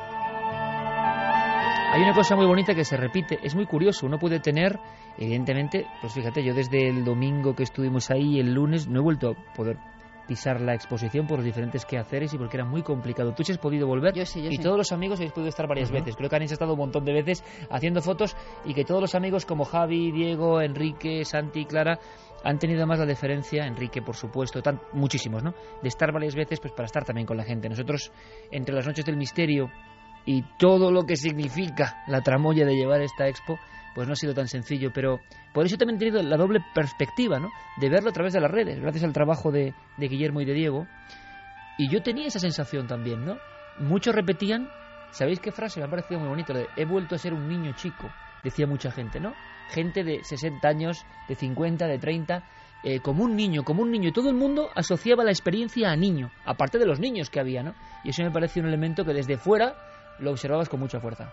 Hay una cosa muy bonita que se repite, es muy curioso, uno puede tener, evidentemente, pues fíjate, yo desde el domingo que estuvimos ahí, el lunes, no he vuelto a poder pisar la exposición por los diferentes quehaceres y porque era muy complicado. ¿Tú sí has podido volver? Yo sí, yo y sí. Todos los amigos habéis podido estar varias Uh-huh. veces. Creo que han estado un montón de veces haciendo fotos y que todos los amigos como Javi, Diego, Enrique, Santi y Clara han tenido más la deferencia, Enrique por supuesto, tan, muchísimos, ¿no? De estar varias veces pues para estar también con la gente. Nosotros, entre las noches del misterio y todo lo que significa la tramoya de llevar esta expo, pues no ha sido tan sencillo, pero por eso también he tenido la doble perspectiva, ¿no? De verlo a través de las redes, gracias al trabajo de, de Guillermo y de Diego. Y yo tenía esa sensación también, ¿no? Muchos repetían, ¿sabéis qué frase? Me ha parecido muy bonito, de he vuelto a ser un niño chico, decía mucha gente, ¿no? Gente de sesenta años, de cincuenta, de treinta, eh, como un niño, como un niño. Todo el mundo asociaba la experiencia a niño, aparte de los niños que había, ¿no? Y eso me pareció un elemento que desde fuera lo observabas con mucha fuerza.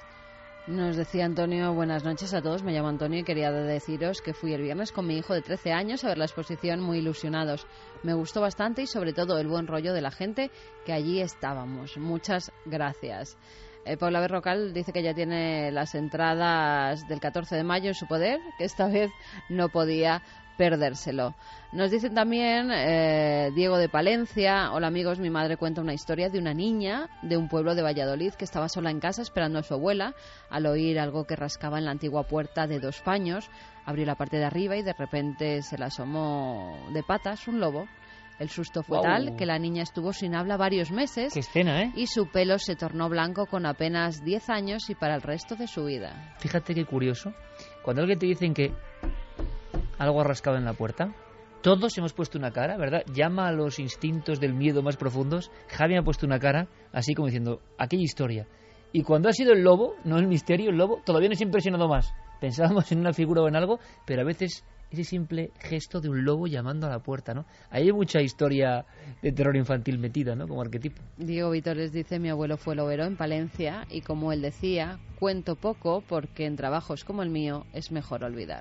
Nos decía Antonio, buenas noches a todos, me llamo Antonio y quería deciros que fui el viernes con mi hijo de trece años a ver la exposición muy ilusionados. Me gustó bastante y sobre todo el buen rollo de la gente que allí estábamos. Muchas gracias. Eh, Paula Berrocal dice que ya tiene las entradas del catorce de mayo en su poder, que esta vez no podía perdérselo. Nos dicen también eh, Diego de Palencia, hola amigos, mi madre cuenta una historia de una niña de un pueblo de Valladolid que estaba sola en casa esperando a su abuela. Al oír algo que rascaba en la antigua puerta de dos paños, abrió la parte de arriba y de repente se le asomó de patas un lobo. El susto fue Wow. tal que la niña estuvo sin habla varios meses. Qué escena, ¿eh? Y su pelo se tornó blanco con apenas diez años y para el resto de su vida. Fíjate qué curioso. Cuando alguien te dicen que algo ha rascado en la puerta, todos hemos puesto una cara, ¿verdad? Llama a los instintos del miedo más profundos. Javi ha puesto una cara así como diciendo, aquella historia. Y cuando ha sido el lobo, no el misterio, el lobo, todavía nos ha impresionado más. Pensábamos en una figura o en algo, pero a veces ese simple gesto de un lobo llamando a la puerta, ¿no? Ahí hay mucha historia de terror infantil metida, ¿no? Como arquetipo. Diego Vitores dice, mi abuelo fue lobero en Palencia y como él decía, cuento poco porque en trabajos como el mío es mejor olvidar.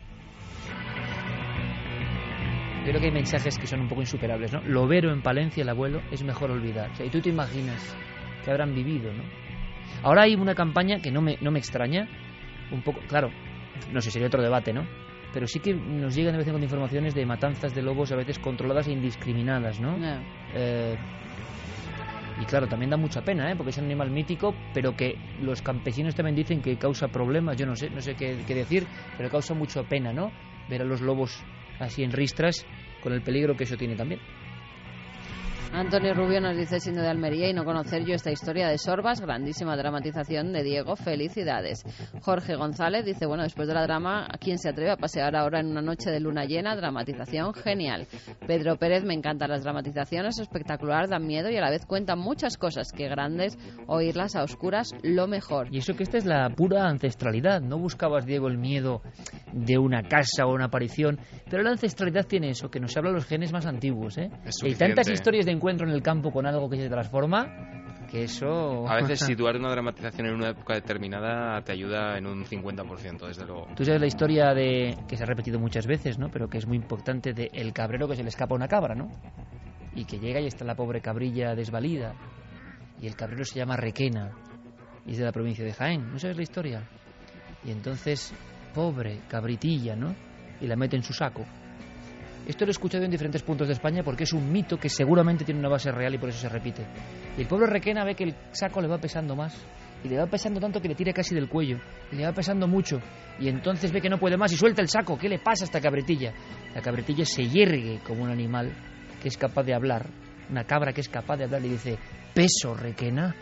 Yo creo que hay mensajes que son un poco insuperables, ¿no? Lobero en Palencia, el abuelo, es mejor olvidar. O sea, y tú te imaginas que habrán vivido, ¿no? Ahora hay una campaña que no me, no me extraña, un poco, claro, no sé, sería otro debate, ¿no? Pero sí que nos llegan de vez en cuando informaciones de matanzas de lobos a veces controladas e indiscriminadas, ¿no? No. Eh, y claro, también da mucha pena, ¿eh? Porque es un animal mítico, pero que los campesinos también dicen que causa problemas, yo no sé, no sé qué, qué decir, pero causa mucha pena, ¿no? Ver a los lobos así en ristras, con el peligro que eso tiene también. Antonio Rubio nos dice, siendo de Almería y no conocer yo esta historia de Sorbas, grandísima dramatización de Diego, felicidades. Jorge González dice, bueno, después de la drama, ¿a quién se atreve a pasear ahora en una noche de luna llena? Dramatización genial. Pedro Pérez, me encantan las dramatizaciones, espectacular, dan miedo y a la vez cuentan muchas cosas, que grandes, oírlas a oscuras, lo mejor. Y eso que esta es la pura ancestralidad, no buscabas, Diego, el miedo de una casa o una aparición, pero la ancestralidad tiene eso, que nos habla los genes más antiguos, ¿eh? Hay tantas historias de encuentro en el campo con algo que se transforma, que eso... A veces situar una dramatización en una época determinada te ayuda en un cincuenta por ciento, desde luego. Tú sabes la historia de que se ha repetido muchas veces, ¿no? Pero que es muy importante, de el cabrero que se le escapa una cabra, ¿no? Y que llega y está la pobre cabrilla desvalida. Y el cabrero se llama Requena y es de la provincia de Jaén. ¿No sabes la historia? Y entonces, pobre cabritilla, ¿no? Y la mete en su saco. Esto lo he escuchado en diferentes puntos de España porque es un mito que seguramente tiene una base real y por eso se repite. Y el pobre Requena ve que el saco le va pesando más y le va pesando tanto que le tira casi del cuello y le va pesando mucho y entonces ve que no puede más y suelta el saco. ¿Qué le pasa a esta cabritilla? La cabritilla se yergue como un animal que es capaz de hablar, una cabra que es capaz de hablar y dice, peso Requena?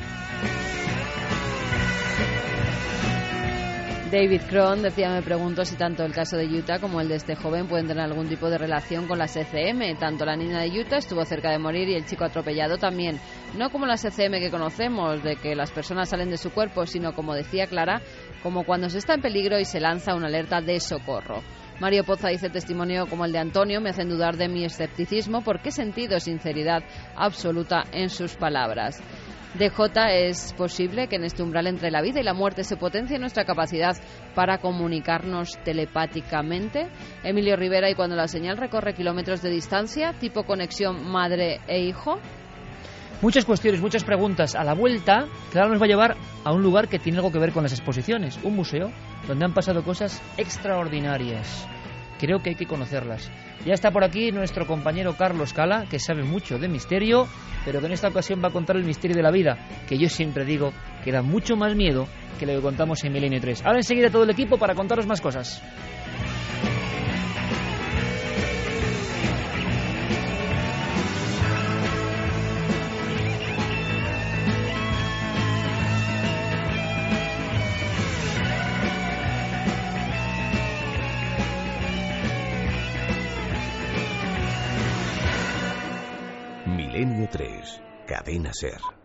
David Cron decía, me pregunto si tanto el caso de Utah como el de este joven pueden tener algún tipo de relación con las E C M. Tanto la niña de Utah estuvo cerca de morir y el chico atropellado también. No como las E C M que conocemos, de que las personas salen de su cuerpo, sino como decía Clara, como cuando se está en peligro y se lanza una alerta de socorro. Mario Poza dice, testimonio como el de Antonio me hacen dudar de mi escepticismo porque he sentido sinceridad absoluta en sus palabras. D J, es posible que en este umbral entre la vida y la muerte se potencie nuestra capacidad para comunicarnos telepáticamente. Emilio Rivera, y cuando la señal recorre kilómetros de distancia, tipo conexión madre e hijo. Muchas cuestiones, muchas preguntas. A la vuelta, Clara nos va a llevar a un lugar que tiene algo que ver con las exposiciones, un museo donde han pasado cosas extraordinarias. Creo que hay que conocerlas. Ya está por aquí nuestro compañero Carlos Cala, que sabe mucho de misterio, pero que en esta ocasión va a contar el misterio de la vida, que yo siempre digo que da mucho más miedo que lo que contamos en Milenio tres. Ahora enseguida todo el equipo para contaros más cosas. Milenio tres, Cadena SER.